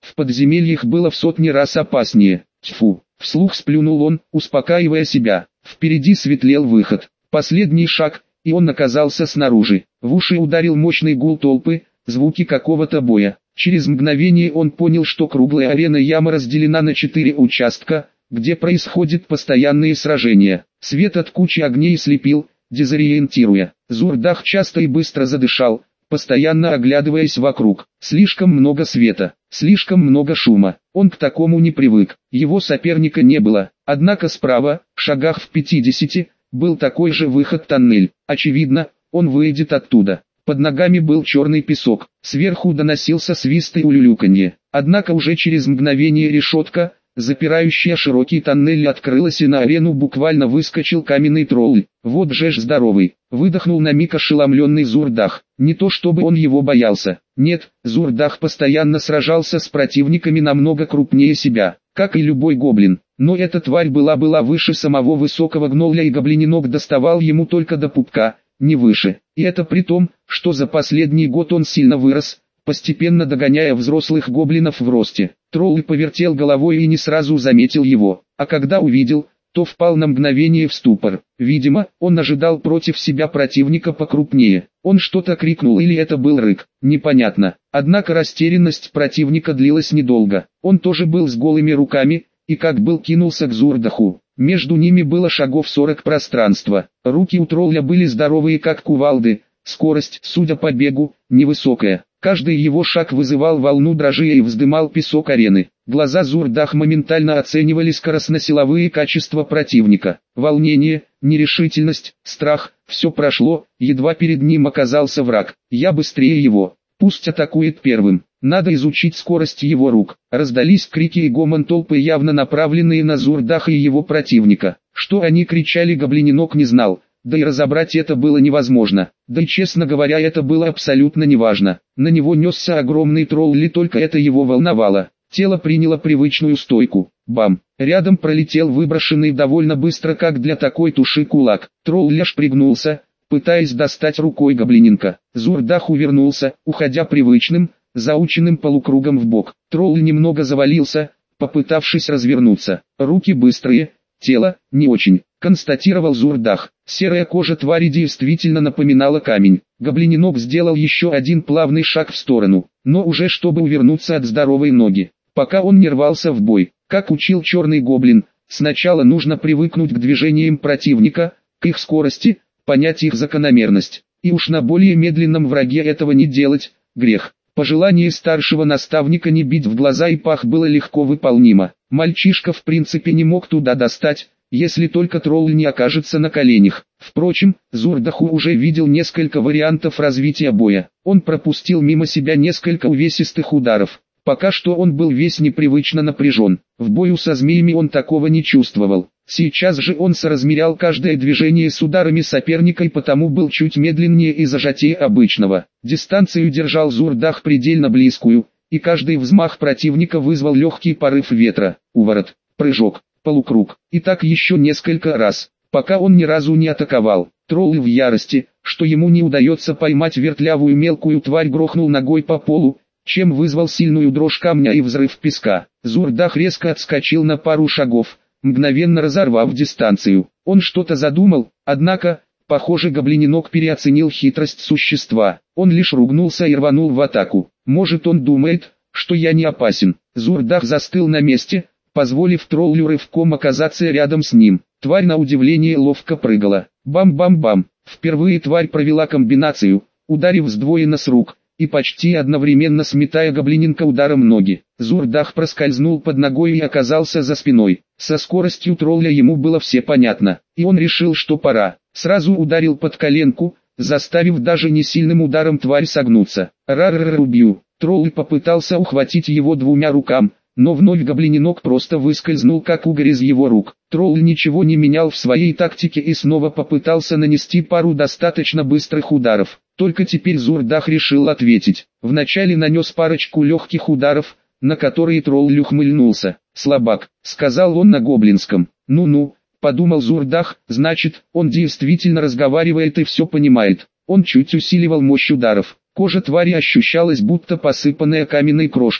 [SPEAKER 1] В подземельях было в сотни раз опаснее. Тьфу! Вслух сплюнул он, успокаивая себя. Впереди светлел выход. Последний шаг, и он оказался снаружи. В уши ударил мощный гул толпы, звуки какого-то боя. Через мгновение он понял, что круглая арена яма разделена на четыре участка, где происходят постоянные сражения. Свет от кучи огней слепил, дезориентируя. Зурдах часто и быстро задышал, постоянно оглядываясь вокруг. Слишком много света, слишком много шума. Он к такому не привык. Его соперника не было. Однако справа, в шагах в пятидесяти, был такой же выход-тоннель. Очевидно, он выйдет оттуда. Под ногами был черный песок. Сверху доносился свист и улюлюканье. Однако уже через мгновение решетка, запирающая широкий тоннель, открылась, и на арену буквально выскочил каменный тролль. Вот же ж здоровый. Выдохнул на миг ошеломленный Зурдах. Не то чтобы он его боялся. Нет, Зурдах постоянно сражался с противниками намного крупнее себя, как и любой гоблин. Но эта тварь была-была выше самого высокого гнолля, и гоблининок доставал ему только до пупка, не выше. И это при том, что за последний год он сильно вырос, постепенно догоняя взрослых гоблинов в росте. Тролль повертел головой и не сразу заметил его, а когда увидел, то впал на мгновение в ступор. Видимо, он ожидал против себя противника покрупнее. Он что-то крикнул, или это был рык, непонятно. Однако растерянность противника длилась недолго. Он тоже был с голыми руками, и как был кинулся к Зурдаху. Между ними было шагов сорок пространства. Руки у тролля были здоровые, как кувалды. Скорость, судя по бегу, невысокая. Каждый его шаг вызывал волну дрожи и вздымал песок арены. Глаза Зурдах моментально оценивали скоростно-силовые качества противника. Волнение, нерешительность, страх – все прошло, едва перед ним оказался враг. Я быстрее его. Пусть атакует первым. Надо изучить скорость его рук. Раздались крики и гомон толпы, явно направленные на Зурдаха и его противника. Что они кричали, гоблининок не знал. Да и разобрать это было невозможно. Да и, честно говоря, это было абсолютно неважно. На него несся огромный тролль, и только это его волновало. Тело приняло привычную стойку. Бам! Рядом пролетел выброшенный довольно быстро, как для такой туши, кулак. Тролль аж пригнулся, пытаясь достать рукой гоблининка. Зурдах увернулся, уходя привычным, заученным полукругом в бок. Тролль немного завалился, попытавшись развернуться. Руки быстрые, тело не очень, констатировал Зурдах. Серая кожа твари действительно напоминала камень. Гоблининок сделал еще один плавный шаг в сторону, но уже чтобы увернуться от здоровой ноги. Пока он не рвался в бой, как учил черный гоблин, сначала нужно привыкнуть к движениям противника, к их скорости, понять их закономерность. И уж на более медленном враге этого не делать – грех. Пожелание старшего наставника не бить в глаза и пах было легко выполнимо. Мальчишка в принципе не мог туда достать, если только тролль не окажется на коленях. Впрочем, Зурдаху уже видел несколько вариантов развития боя. Он пропустил мимо себя несколько увесистых ударов. Пока что он был весь непривычно напряжен. В бою со змеями он такого не чувствовал. Сейчас же он соразмерял каждое движение с ударами соперника и потому был чуть медленнее и зажатее обычного. Дистанцию держал Зурдах предельно близкую, и каждый взмах противника вызвал легкий порыв ветра. Уворот, прыжок, полукруг, и так еще несколько раз, пока он ни разу не атаковал. Тролль в ярости, что ему не удается поймать вертлявую мелкую тварь, грохнул ногой по полу, чем вызвал сильную дрожь камня и взрыв песка. Зурдах резко отскочил на пару шагов, мгновенно разорвав дистанцию. Он что-то задумал, однако, похоже, гоблининок переоценил хитрость существа. Он лишь ругнулся и рванул в атаку. Может, он думает, что я не опасен. Зурдах застыл на месте, позволив троллю рывком оказаться рядом с ним. Тварь на удивление ловко прыгала. Бам-бам-бам. Впервые тварь провела комбинацию, ударив сдвоенно с рук, и почти одновременно сметая гоблининка ударом ноги. Зурдах проскользнул под ногой и оказался за спиной. Со скоростью тролля ему было все понятно, и он решил, что пора. Сразу ударил под коленку, заставив даже не сильным ударом тварь согнуться. Ра-ра-ра-убью. Тролль попытался ухватить его двумя руками, но вновь гоблининок просто выскользнул как угорь из его рук. Тролль ничего не менял в своей тактике и снова попытался нанести пару достаточно быстрых ударов. Только теперь Зурдах решил ответить. Вначале нанес парочку легких ударов, на которые тролль ухмыльнулся. «Слабак», — сказал он на гоблинском. «Ну-ну», — подумал Зурдах, — «значит, он действительно разговаривает и все понимает». Он чуть усиливал мощь ударов. Кожа твари ощущалась будто посыпанная каменной крошкой.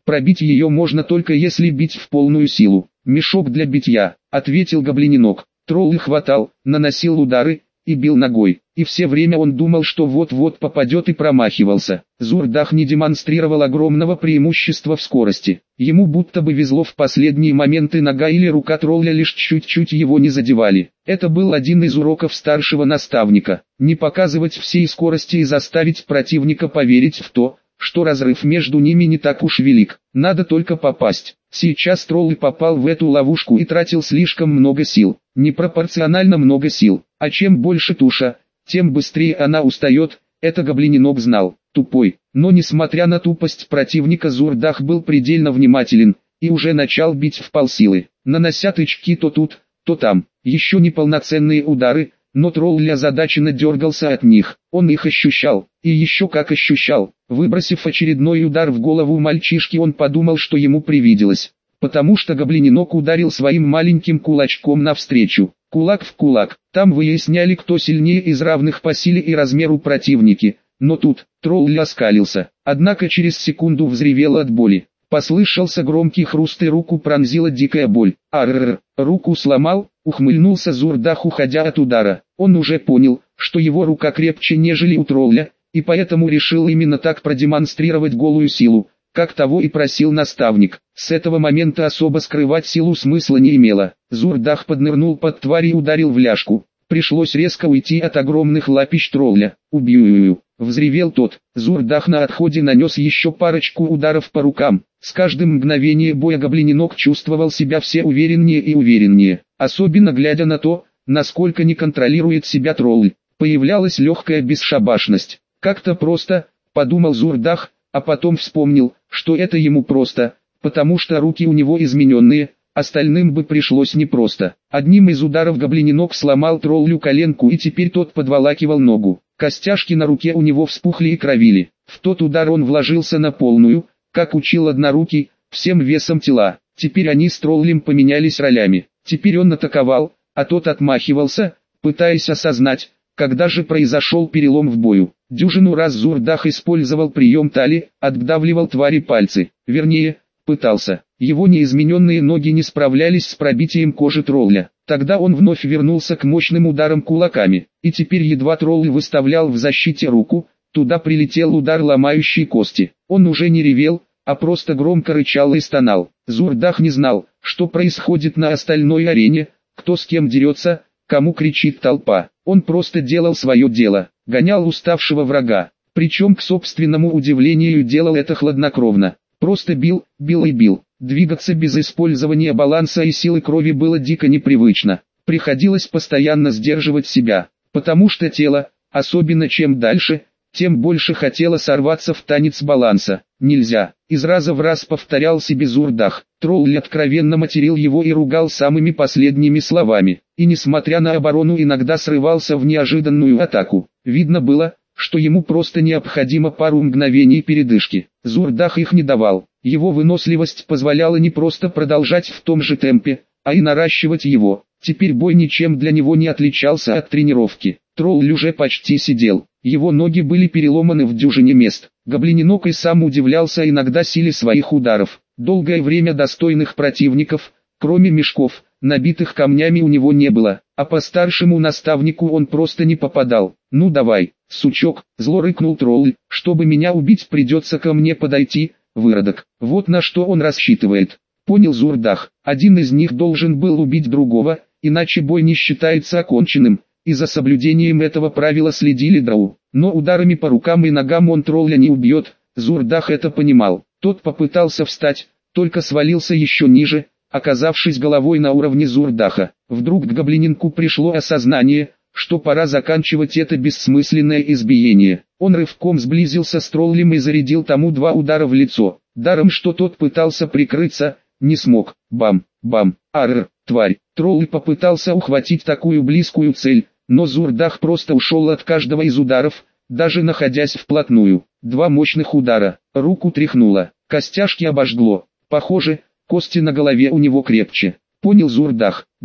[SPEAKER 1] Пробить ее можно только если бить в полную силу. Мешок для битья, ответил гоблиненок. Тролль хватал, наносил удары и бил ногой. И все время он думал, что вот-вот попадет, и промахивался. Зурдах не демонстрировал огромного преимущества в скорости. Ему будто бы везло в последние моменты, нога или рука тролля лишь чуть-чуть его не задевали. Это был один из уроков старшего наставника. Не показывать всей скорости и заставить противника поверить в то, что разрыв между ними не так уж велик. Надо только попасть. Сейчас тролль попал в эту ловушку и тратил слишком много сил. Непропорционально много сил. А чем больше туша, тем быстрее она устает. Это гоблиненок знал. Тупой. Но несмотря на тупость противника, Зурдах был предельно внимателен и уже начал бить в полсилы, нанося тычки то тут, то там. Еще не полноценные удары, но тролль озадаченно дергался от них. Он их ощущал, и еще как ощущал. Выбросив очередной удар в голову мальчишки, он подумал, что ему привиделось, потому что гоблиненок ударил своим маленьким кулачком навстречу. Кулак в кулак. Там выясняли, кто сильнее из равных по силе и размеру противники. Но тут тролль оскалился, однако через секунду взревел от боли. Послышался громкий хруст, и руку пронзила дикая боль. Арррр, руку сломал, ухмыльнулся Зурдах, уходя от удара. Он уже понял, что его рука крепче, нежели у тролля, и поэтому решил именно так продемонстрировать голую силу, как того и просил наставник. С этого момента особо скрывать силу смысла не имело. Зурдах поднырнул под тварь и ударил в ляжку. Пришлось резко уйти от огромных лапищ тролля. «Убью!» — взревел тот. Зурдах на отходе нанес еще парочку ударов по рукам. С каждым мгновением боя гоблиненок чувствовал себя все увереннее и увереннее. Особенно глядя на то, насколько не контролирует себя тролль. Появлялась легкая бесшабашность. «Как-то просто», — подумал Зурдах, а потом вспомнил, что это ему просто, потому что руки у него измененные. Остальным бы пришлось непросто. Одним из ударов гоблиненок сломал троллю коленку, и теперь тот подволакивал ногу. Костяшки на руке у него вспухли и кровили. В тот удар он вложился на полную, как учил однорукий, всем весом тела. Теперь они с троллем поменялись ролями. Теперь он атаковал, а тот отмахивался, пытаясь осознать, когда же произошел перелом в бою. Дюжину раз Зурдах использовал прием тали, отдавливал твари пальцы. Вернее, пытался. Его неизмененные ноги не справлялись с пробитием кожи тролля. Тогда он вновь вернулся к мощным ударам кулаками. И теперь едва тролль выставлял в защите руку, туда прилетел удар, ломающий кости. Он уже не ревел, а просто громко рычал и стонал. Зурдах не знал, что происходит на остальной арене, кто с кем дерется, кому кричит толпа. Он просто делал свое дело, гонял уставшего врага. Причем, к собственному удивлению, делал это хладнокровно. Просто бил, бил и бил. Двигаться без использования баланса и силы крови было дико непривычно. Приходилось постоянно сдерживать себя, потому что тело, особенно чем дальше, тем больше хотело сорваться в танец баланса. Нельзя. Из раза в раз повторял себе Зурдах. Тролль откровенно материл его и ругал самыми последними словами. И несмотря на оборону, иногда срывался в неожиданную атаку. Видно было, что ему просто необходимо пару мгновений передышки. Зурдах их не давал. Его выносливость позволяла не просто продолжать в том же темпе, а и наращивать его. Теперь бой ничем для него не отличался от тренировки. Тролль уже почти сидел. Его ноги были переломаны в дюжине мест. Гоблиненок и сам удивлялся иногда силе своих ударов. Долгое время достойных противников, кроме мешков, набитых камнями, у него не было, а по старшему наставнику он просто не попадал. «Ну давай, сучок», — зло рыкнул тролль, — «чтобы меня убить, придется ко мне подойти, выродок». Вот на что он рассчитывает. Понял Зурдах, один из них должен был убить другого, иначе бой не считается оконченным, и за соблюдением этого правила следили Драу. Но ударами по рукам и ногам он тролля не убьет, Зурдах это понимал. Тот попытался встать, только свалился еще ниже, оказавшись головой на уровне Зурдаха. Вдруг к гоблиненку пришло осознание, что пора заканчивать это бессмысленное избиение. Он рывком сблизился с троллем и зарядил тому два удара в лицо. Даром что тот пытался прикрыться, не смог. Бам, бам, арр, тварь. Тролль попытался ухватить такую близкую цель, но Зурдах просто ушел от каждого из ударов, даже находясь вплотную. Два мощных удара, руку тряхнуло, костяшки обожгло. Похоже, кости на голове у него крепче. Понял Зурдах. Да,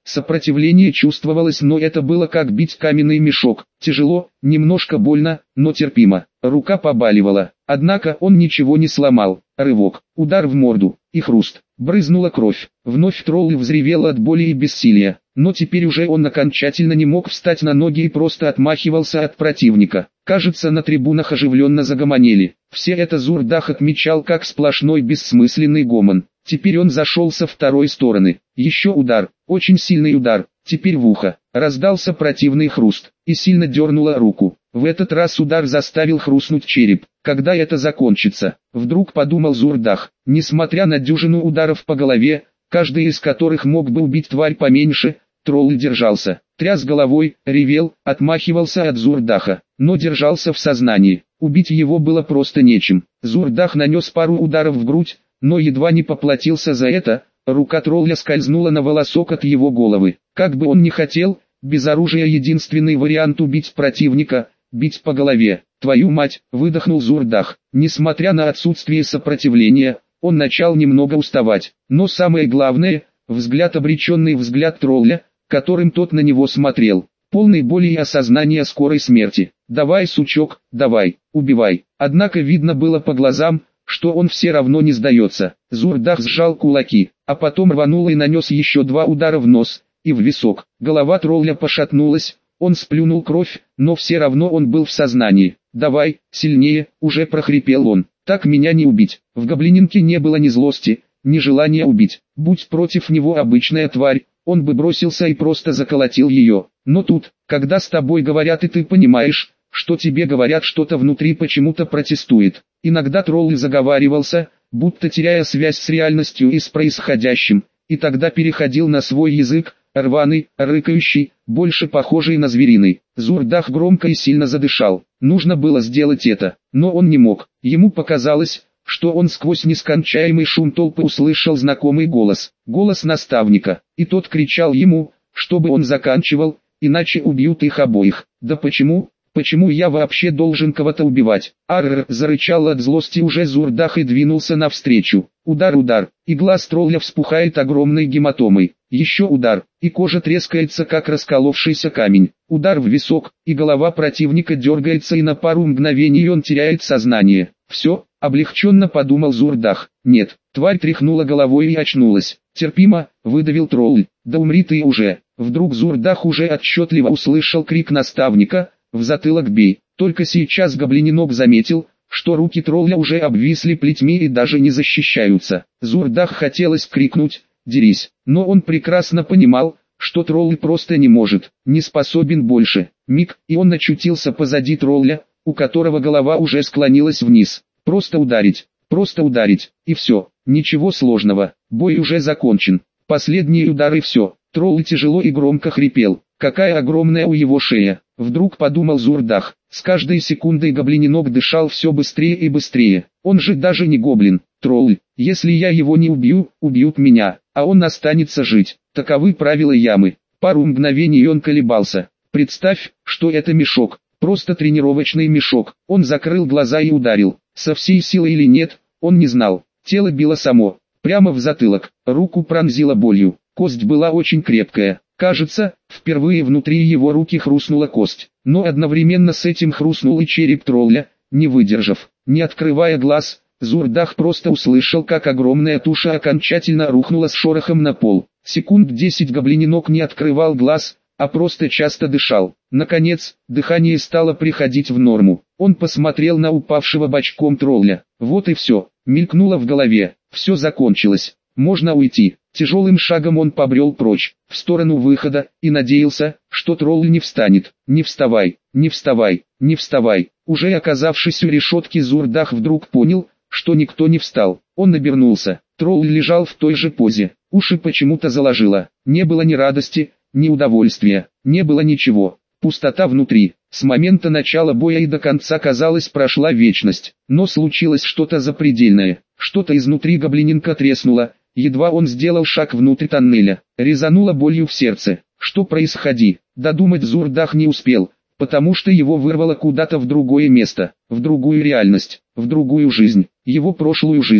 [SPEAKER 1] Сопротивление чувствовалось, но это было как бить каменный мешок. Тяжело, немножко больно, но терпимо. Рука побаливала. Однако он ничего не сломал. Рывок, удар в морду, и хруст. Брызнула кровь. Вновь тролль взревел от боли и бессилия. Но теперь уже он окончательно не мог встать на ноги и просто отмахивался от противника. Кажется, на трибунах оживленно загомонили. Все это Зурдах отмечал как сплошной бессмысленный гомон. Теперь он зашел со второй стороны. Еще удар, очень сильный удар, теперь в ухо. Раздался противный хруст, и сильно дернула руку. В этот раз удар заставил хрустнуть череп. Когда это закончится? Вдруг подумал Зурдах. Несмотря на дюжину ударов по голове, каждый из которых мог бы убить тварь поменьше, тролль держался. Тряс головой, ревел, отмахивался от Зурдаха, но держался в сознании. Убить его было просто нечем. Зурдах нанес пару ударов в грудь, но едва не поплатился за это. Рука тролля скользнула на волосок от его головы. Как бы он ни хотел, без оружия единственный вариант убить противника – бить по голове. «Твою мать!» – выдохнул Зурдах. Несмотря на отсутствие сопротивления, он начал немного уставать. Но самое главное – взгляд, обреченный взгляд тролля, которым тот на него смотрел, полный боли и осознания скорой смерти. «Давай, сучок, давай, убивай!» Однако видно было по глазам, что он все равно не сдается. Зурдах сжал кулаки, а потом рванул и нанес еще два удара в нос и в висок. Голова тролля пошатнулась, он сплюнул кровь, но все равно он был в сознании. «Давай, сильнее!» – уже прохрипел он. «Так меня не убить!» В гоблининке не было ни злости, ни желания убить. Будь против него обычная тварь, он бы бросился и просто заколотил ее. Но тут, когда с тобой говорят и ты понимаешь, что тебе говорят, что-то внутри почему-то протестует. Иногда тролль заговаривался, будто теряя связь с реальностью и с происходящим, и тогда переходил на свой язык, рваный, рыкающий, больше похожий на звериный. Зурдах громко и сильно задышал. Нужно было сделать это, но он не мог. Ему показалось, что он сквозь нескончаемый шум толпы услышал знакомый голос. Голос наставника, и тот кричал ему, чтобы он заканчивал, иначе убьют их обоих. Да почему? Почему я вообще должен кого-то убивать? Арр, зарычал от злости уже Зурдах и двинулся навстречу. Удар, удар, и глаз тролля вспухает огромной гематомой. Еще удар, и кожа трескается как расколовшийся камень. Удар в висок, и голова противника дергается и на пару мгновений он теряет сознание. Все, облегченно подумал Зурдах. Нет, тварь тряхнула головой и очнулась. Терпимо, выдавил тролль. Да умри ты уже. Вдруг Зурдах уже отчетливо услышал крик наставника. В затылок бей. Только сейчас гоблининок заметил, что руки тролля уже обвисли плетьми и даже не защищаются. Зурдах хотелось крикнуть «Дерись!», но он прекрасно понимал, что тролль просто не может, не способен больше. Миг, и он очутился позади тролля, у которого голова уже склонилась вниз. Просто ударить, просто ударить, и все, ничего сложного, бой уже закончен. Последний удар и все. Тролль тяжело и громко хрипел. Какая огромная у его шея. Вдруг подумал Зурдах. С каждой секундой гоблининок дышал все быстрее и быстрее. Он же даже не гоблин, тролль. Если я его не убью, убьют меня, а он останется жить. Таковы правила ямы. Пару мгновений он колебался. Представь, что это мешок. Просто тренировочный мешок. Он закрыл глаза и ударил. Со всей силой или нет, он не знал. Тело било само. Прямо в затылок. Руку пронзило болью. Кость была очень крепкая. Кажется, впервые внутри его руки хрустнула кость, но одновременно с этим хрустнул и череп тролля. Не выдержав, не открывая глаз, Зурдах просто услышал, как огромная туша окончательно рухнула с шорохом на пол. Секунд десять гоблининок не открывал глаз, а просто часто дышал. Наконец, дыхание стало приходить в норму. Он посмотрел на упавшего бочком тролля. Вот и все, мелькнуло в голове. Все закончилось. Можно уйти. Тяжелым шагом он побрел прочь, в сторону выхода, и надеялся, что тролль не встанет. Не вставай, не вставай, не вставай. Уже оказавшись у решетки, Зурдах вдруг понял, что никто не встал. Он обернулся. Тролль лежал в той же позе. Уши почему-то заложило. Не было ни радости, ни удовольствия. Не было ничего. Пустота внутри. С момента начала боя и до конца, казалось, прошла вечность. Но случилось что-то запредельное. Что-то изнутри гоблининка треснуло. Едва он сделал шаг внутрь тоннеля, резануло болью в сердце. Что происходи? Додумать Зурдах не успел, потому что его вырвало куда-то в другое место, в другую реальность, в другую жизнь, его прошлую жизнь.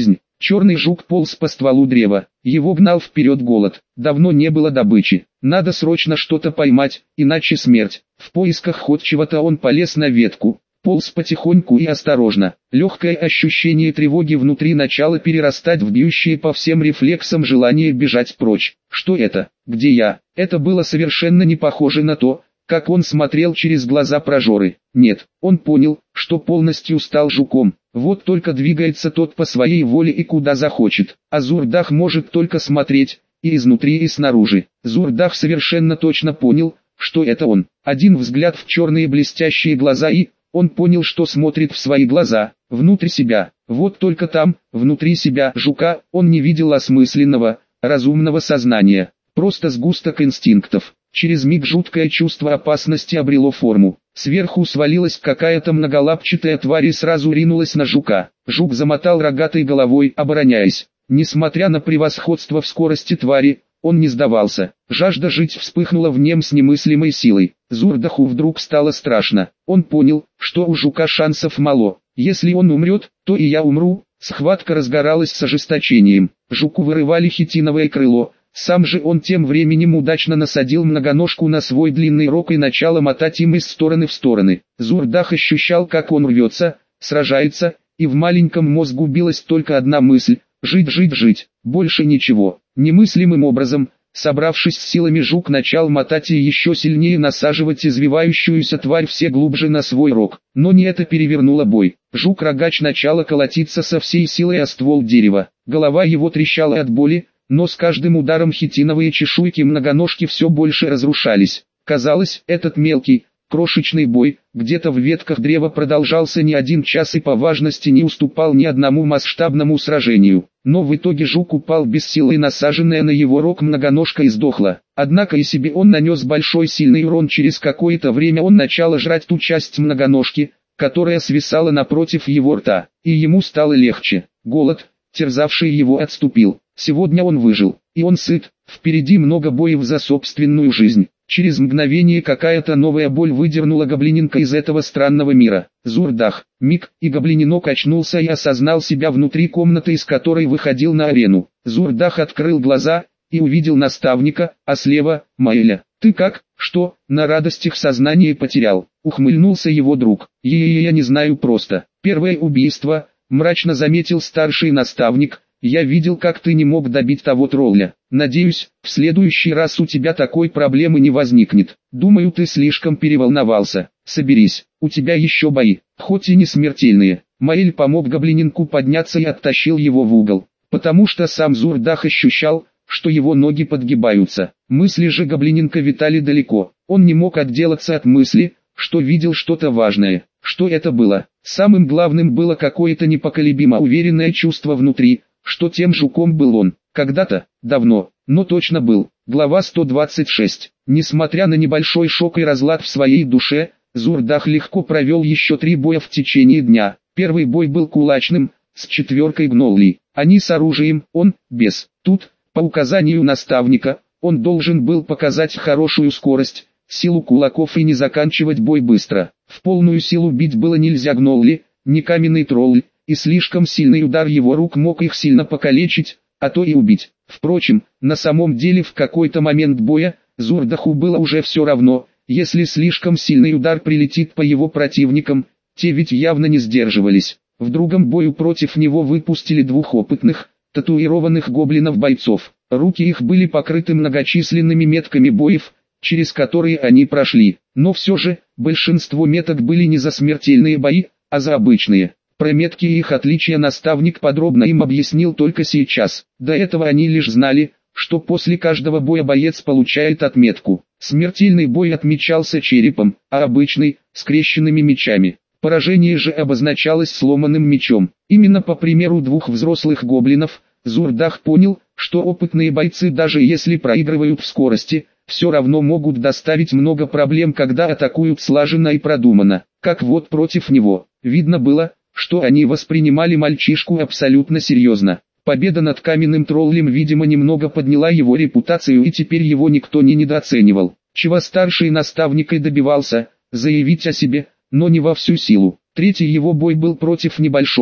[SPEAKER 1] Черный жук полз по стволу древа, его гнал вперед голод. Давно не было добычи, надо срочно что-то поймать, иначе смерть. В поисках хоть чего-то он полез на ветку, полз потихоньку и осторожно. Легкое ощущение тревоги внутри начало перерастать в бьющее по всем рефлексам желание бежать прочь. Что это? Где я? Это было совершенно не похоже на то, как он смотрел через глаза прожоры. Нет, он понял, что полностью стал жуком. Вот только двигается тот по своей воле и куда захочет. А Зурдах может только смотреть, и изнутри, и снаружи. Зурдах совершенно точно понял, что это он. Один взгляд в черные блестящие глаза и... он понял, что смотрит в свои глаза, внутрь себя. Вот только там, внутри себя, жука, он не видел осмысленного, разумного сознания. Просто сгусток инстинктов. Через миг жуткое чувство опасности обрело форму. Сверху свалилась какая-то многолапчатая тварь и сразу ринулась на жука. Жук замотал рогатой головой, обороняясь. Несмотря на превосходство в скорости твари, он не сдавался. Жажда жить вспыхнула в нем с немыслимой силой. Зурдаху вдруг стало страшно. Он понял, что у жука шансов мало. Если он умрет, то и я умру. Схватка разгоралась с ожесточением. Жуку вырывали хитиновое крыло. Сам же он тем временем удачно насадил многоножку на свой длинный рог и начал мотать им из стороны в стороны. Зурдах ощущал, как он рвется, сражается, и в маленьком мозгу билась только одна мысль – жить, жить, жить, больше ничего. Немыслимым образом, собравшись с силами, жук начал мотать и еще сильнее насаживать извивающуюся тварь все глубже на свой рог. Но не это перевернуло бой. Жук-рогач начал колотиться со всей силой о ствол дерева. Голова его трещала от боли, но с каждым ударом хитиновые чешуйки многоножки все больше разрушались. Казалось, этот мелкий, крошечный бой, где-то в ветках древа продолжался не один час и по важности не уступал ни одному масштабному сражению. Но в итоге жук упал без силы и насаженная на его рог многоножка издохла. Однако и себе он нанес большой сильный урон. Через какое-то время он начал жрать ту часть многоножки, которая свисала напротив его рта, и ему стало легче. Голод, терзавший его, отступил. Сегодня он выжил, и он сыт, впереди много боев за собственную жизнь. Через мгновение какая-то новая боль выдернула гоблиненка из этого странного мира. Зурдах, миг, и гоблиненок очнулся и осознал себя внутри комнаты, из которой выходил на арену. Зурдах открыл глаза и увидел наставника, а слева – Маэля. «Ты как? Что, на радостях сознание потерял?» – ухмыльнулся его друг. «Е-е-е, я не знаю просто. Первое убийство», – мрачно заметил старший наставник. «Я видел, как ты не мог добить того тролля. Надеюсь, в следующий раз у тебя такой проблемы не возникнет. Думаю, ты слишком переволновался. Соберись, у тебя еще бои, хоть и не смертельные». Маэль помог гоблиненку подняться и оттащил его в угол, потому что сам Зурдах ощущал, что его ноги подгибаются. Мысли же гоблиненка витали далеко. Он не мог отделаться от мысли, что видел что-то важное. Что это было? Самым главным было какое-то непоколебимо уверенное чувство внутри, что тем жуком был он. Когда-то, давно, но точно был. Глава сто двадцать шесть. Несмотря на небольшой шок и разлад в своей душе, Зурдах легко провел еще три боя в течение дня. Первый бой был кулачным, с четверкой гноллей. Они с оружием, он, без. Тут, по указанию наставника, он должен был показать хорошую скорость, силу кулаков и не заканчивать бой быстро. В полную силу бить было нельзя гнолли, не каменный тролль, и слишком сильный удар его рук мог их сильно покалечить, а то и убить. Впрочем, на самом деле в какой-то момент боя, Зурдаху было уже все равно, если слишком сильный удар прилетит по его противникам, те ведь явно не сдерживались. В другом бою против него выпустили двух опытных, татуированных гоблинов-бойцов. Руки их были покрыты многочисленными метками боев, через которые они прошли. Но все же, большинство меток были не за смертельные бои, а за обычные. Про метки и их отличия наставник подробно им объяснил только сейчас. До этого они лишь знали, что после каждого боя боец получает отметку. Смертельный бой отмечался черепом, а обычный – скрещенными мечами. Поражение же обозначалось сломанным мечом. Именно по примеру двух взрослых гоблинов, Зурдах понял, что опытные бойцы, даже если проигрывают в скорости, все равно могут доставить много проблем, когда атакуют слаженно и продуманно. Как вот против него. Видно было, что они воспринимали мальчишку абсолютно серьезно. Победа над каменным троллем, видимо, немного подняла его репутацию, и теперь его никто не недооценивал. Чего старший наставник и добивался, заявить о себе, но не во всю силу. Третий его бой был против небольшого,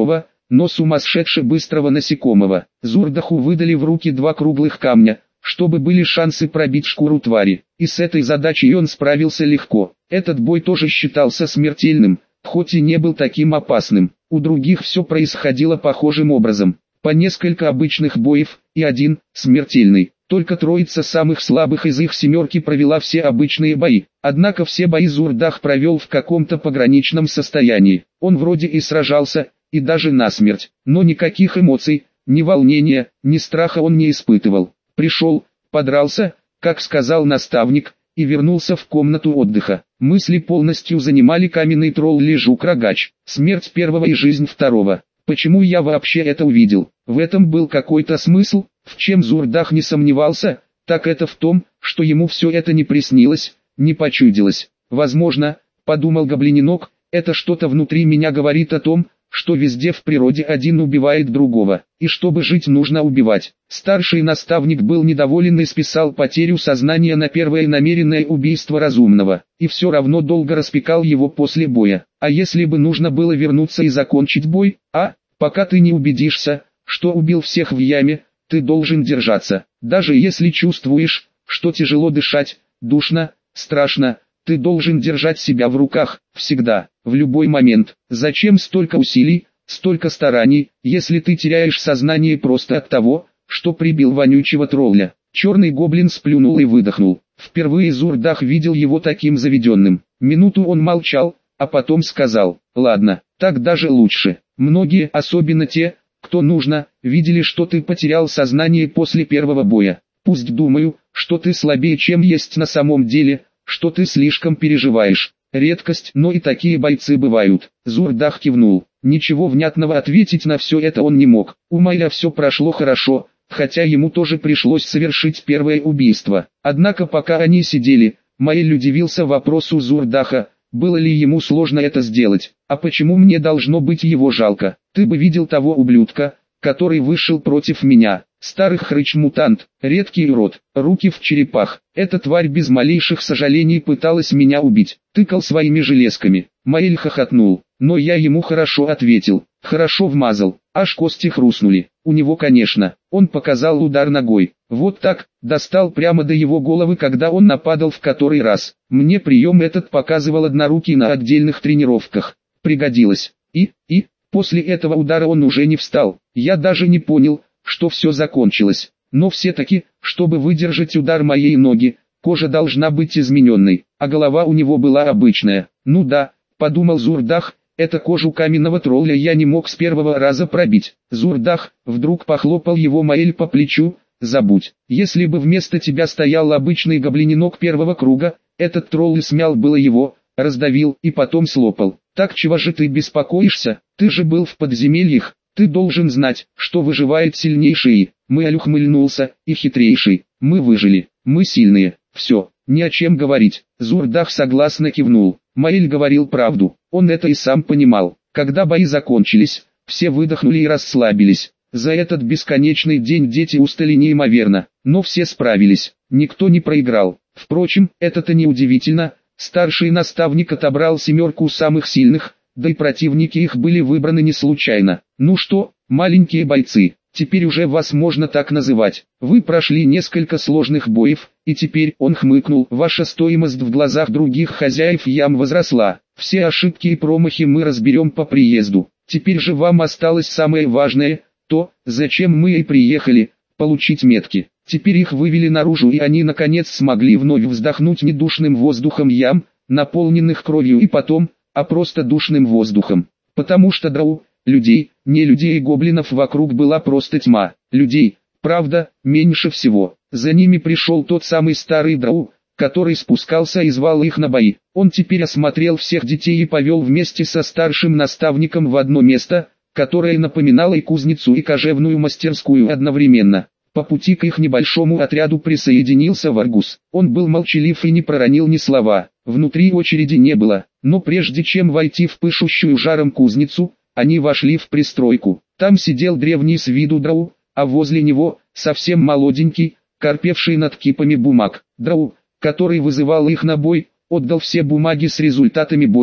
[SPEAKER 1] но сумасшедше быстрого насекомого. Зурдаху выдали в руки два круглых камня, чтобы были шансы пробить шкуру твари, и с этой задачей он справился легко. Этот бой тоже считался смертельным, хоть и не был таким опасным. У других все происходило похожим образом. По несколько обычных боев, и один, смертельный. Только троица самых слабых из их семерки провела все обычные бои. Однако все бои Зурдах провел в каком-то пограничном состоянии. Он вроде и сражался, и даже насмерть, но никаких эмоций, ни волнения, ни страха он не испытывал. Пришел, подрался, как сказал наставник, и вернулся в комнату отдыха. Мысли полностью занимали каменный тролл Лежук-Рогач, смерть первого и жизнь второго. Почему я вообще это увидел? В этом был какой-то смысл, в чем Зурдах не сомневался, так это в том, что ему все это не приснилось, не почудилось. Возможно, подумал гоблиненок, это что-то внутри меня говорит о том, что везде в природе один убивает другого, и чтобы жить нужно убивать. Старший наставник был недоволен и списал потерю сознания на первое намеренное убийство разумного, и все равно долго распекал его после боя. А если бы нужно было вернуться и закончить бой, а, пока ты не убедишься, что убил всех в яме, ты должен держаться. Даже если чувствуешь, что тяжело дышать, душно, страшно, ты должен держать себя в руках, всегда, в любой момент. Зачем столько усилий, столько стараний, если ты теряешь сознание просто от того, что прибил вонючего тролля? Черный гоблин сплюнул и выдохнул. Впервые Зурдах видел его таким заведенным. Минуту он молчал, а потом сказал: «Ладно, так даже лучше. Многие, особенно те, кто нужно, видели, что ты потерял сознание после первого боя. Пусть думаю, что ты слабее, чем есть на самом деле, что ты слишком переживаешь. Редкость, но и такие бойцы бывают». Зурдах кивнул. Ничего внятного ответить на все это он не мог. У Майля все прошло хорошо, хотя ему тоже пришлось совершить первое убийство. Однако пока они сидели, Маэль удивился вопросу Зурдаха, было ли ему сложно это сделать. «А почему мне должно быть его жалко? Ты бы видел того ублюдка, который вышел против меня. Старый хрыч-мутант, редкий урод, руки в черепах. Эта тварь без малейших сожалений пыталась меня убить, тыкал своими железками». Маэль хохотнул, но я ему хорошо ответил, хорошо вмазал, аж кости хрустнули. У него, конечно, он показал удар ногой, вот так, достал прямо до его головы, когда он нападал в который раз. Мне прием этот показывал однорукий на отдельных тренировках, пригодилось. И, и, после этого удара он уже не встал. Я даже не понял, что все закончилось. Но все-таки, чтобы выдержать удар моей ноги, кожа должна быть измененной, а голова у него была обычная. Ну да, подумал Зурдах, это кожу каменного тролля я не мог с первого раза пробить. Зурдах, вдруг похлопал его Маэль по плечу, забудь. Если бы вместо тебя стоял обычный гоблиненок первого круга, этот тролль смял было его, раздавил и потом слопал. Так чего же ты беспокоишься? Ты же был в подземельях. Ты должен знать, что выживает сильнейший. Маэль ухмыльнулся, и хитрейший. Мы выжили, мы сильные. Все, ни о чем говорить. Зурдах согласно кивнул. Маэль говорил правду, он это и сам понимал. Когда бои закончились, все выдохнули и расслабились. За этот бесконечный день дети устали неимоверно, но все справились, никто не проиграл. Впрочем, это-то не удивительно, старший наставник отобрал семерку самых сильных, да и противники их были выбраны не случайно. Ну что, маленькие бойцы, теперь уже вас можно так называть. Вы прошли несколько сложных боев, и теперь, он хмыкнул, ваша стоимость в глазах других хозяев ям возросла. Все ошибки и промахи мы разберем по приезду. Теперь же вам осталось самое важное, то, зачем мы и приехали, получить метки. Теперь их вывели наружу, и они наконец смогли вновь вздохнуть не душным воздухом ям, наполненных кровью, и потом, а просто душным воздухом. Потому что драу, людей, не людей и гоблинов вокруг была просто тьма. Людей, правда, меньше всего. За ними пришел тот самый старый драу, который спускался и звал их на бои. Он теперь осмотрел всех детей и повел вместе со старшим наставником в одно место, которое напоминало и кузницу, и кожевную мастерскую одновременно. По пути к их небольшому отряду присоединился Варгус. Он был молчалив и не проронил ни слова. Внутри очереди не было, но прежде чем войти в пышущую жаром кузницу, они вошли в пристройку. Там сидел древний с виду драу, а возле него, совсем молоденький, корпевший над кипами бумаг. Драу, который вызывал их на бой, отдал все бумаги с результатами боев,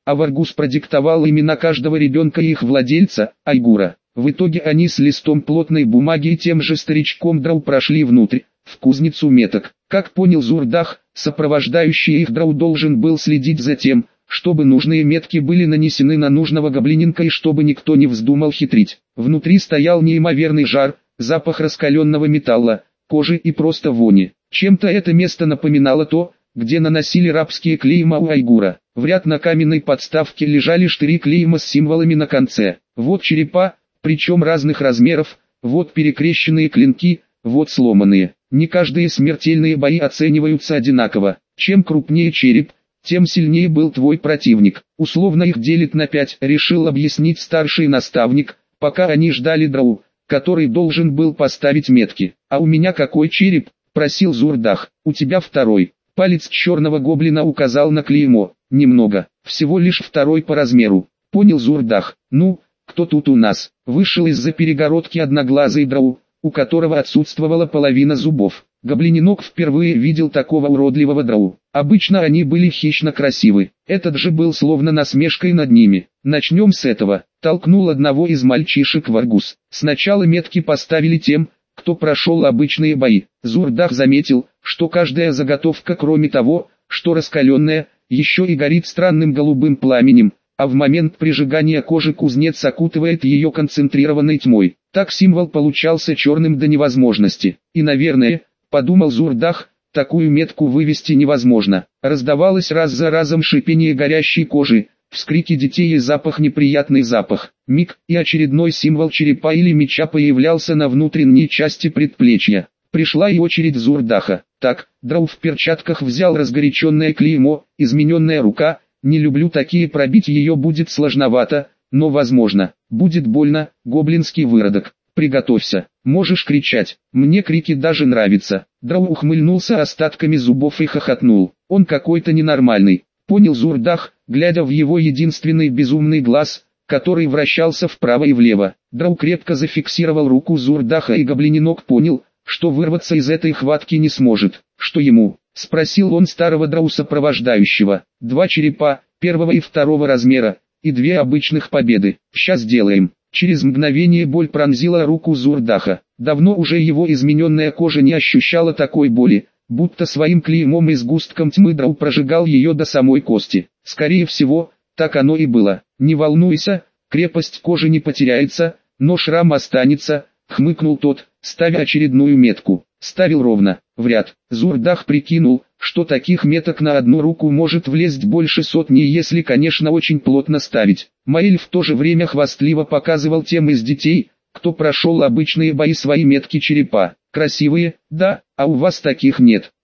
[SPEAKER 1] а Варгус продиктовал имена каждого ребенка и их владельца, Айгура. В итоге они с листом плотной бумаги и тем же старичком Драу прошли внутрь, в кузницу меток. Как понял Зурдах, сопровождающий их Драу должен был следить за тем, чтобы нужные метки были нанесены на нужного гоблиненка и чтобы никто не вздумал хитрить. Внутри стоял неимоверный жар, запах раскаленного металла, кожи и просто вони. Чем-то это место напоминало то, где наносили рабские клейма у Айгура. В ряд на каменной подставке лежали штыри клейма с символами на конце. Вот черепа, причем разных размеров, вот перекрещенные клинки, вот сломанные. Не каждые смертельные бои оцениваются одинаково. Чем крупнее череп, тем сильнее был твой противник. Условно их делит на пять, решил объяснить старший наставник, пока они ждали Драу, который должен был поставить метки. «А у меня какой череп?» – просил Зурдах. «У тебя второй». Палец черного гоблина указал на клеймо. «Немного, всего лишь второй по размеру», – понял Зурдах. «Ну, кто тут у нас?» Вышел из-за перегородки одноглазый Драу, у которого отсутствовала половина зубов. Гоблиненок впервые видел такого уродливого Драу. Обычно они были хищно красивы. Этот же был словно насмешкой над ними. «Начнем с этого», – толкнул одного из мальчишек Варгус. «Сначала метки поставили тем, кто прошел обычные бои». Зурдах заметил, что каждая заготовка, кроме того, что раскаленная, еще и горит странным голубым пламенем, а в момент прижигания кожи кузнец окутывает ее концентрированной тьмой. Так символ получался черным до невозможности. И, наверное, подумал Зурдах, такую метку вывести невозможно. Раздавалось раз за разом шипение горящей кожи, вскрики детей и запах, неприятный запах. Миг, и очередной символ черепа или меча появлялся на внутренней части предплечья. Пришла и очередь Зурдаха. Так, Драу в перчатках взял разгоряченное клеймо, измененная рука. Не люблю такие, пробить ее будет сложновато, но возможно. Будет больно, гоблинский выродок. Приготовься, можешь кричать, мне крики даже нравятся. Драу ухмыльнулся остатками зубов и хохотнул. Он какой-то ненормальный, понял Зурдах, глядя в его единственный безумный глаз, который вращался вправо и влево. Драу крепко зафиксировал руку Зурдаха, и гоблиненок понял, что вырваться из этой хватки не сможет. «Что ему?» – спросил он старого Драу сопровождающего. «Два черепа, первого и второго размера, и две обычных победы. Сейчас сделаем». Через мгновение боль пронзила руку Зурдаха. Давно уже его измененная кожа не ощущала такой боли, будто своим клеймом и сгустком тьмы Драу прожигал ее до самой кости. Скорее всего, так оно и было. «Не волнуйся, крепость кожи не потеряется, но шрам останется», — хмыкнул тот, ставя очередную метку. Ставил ровно, в ряд. Зурдах прикинул, что таких меток на одну руку может влезть больше сотни, если, конечно, очень плотно ставить. Маэль в то же время хвастливо показывал тем из детей, кто прошел обычные бои, свои метки черепа. «Красивые, да, а у вас таких нет».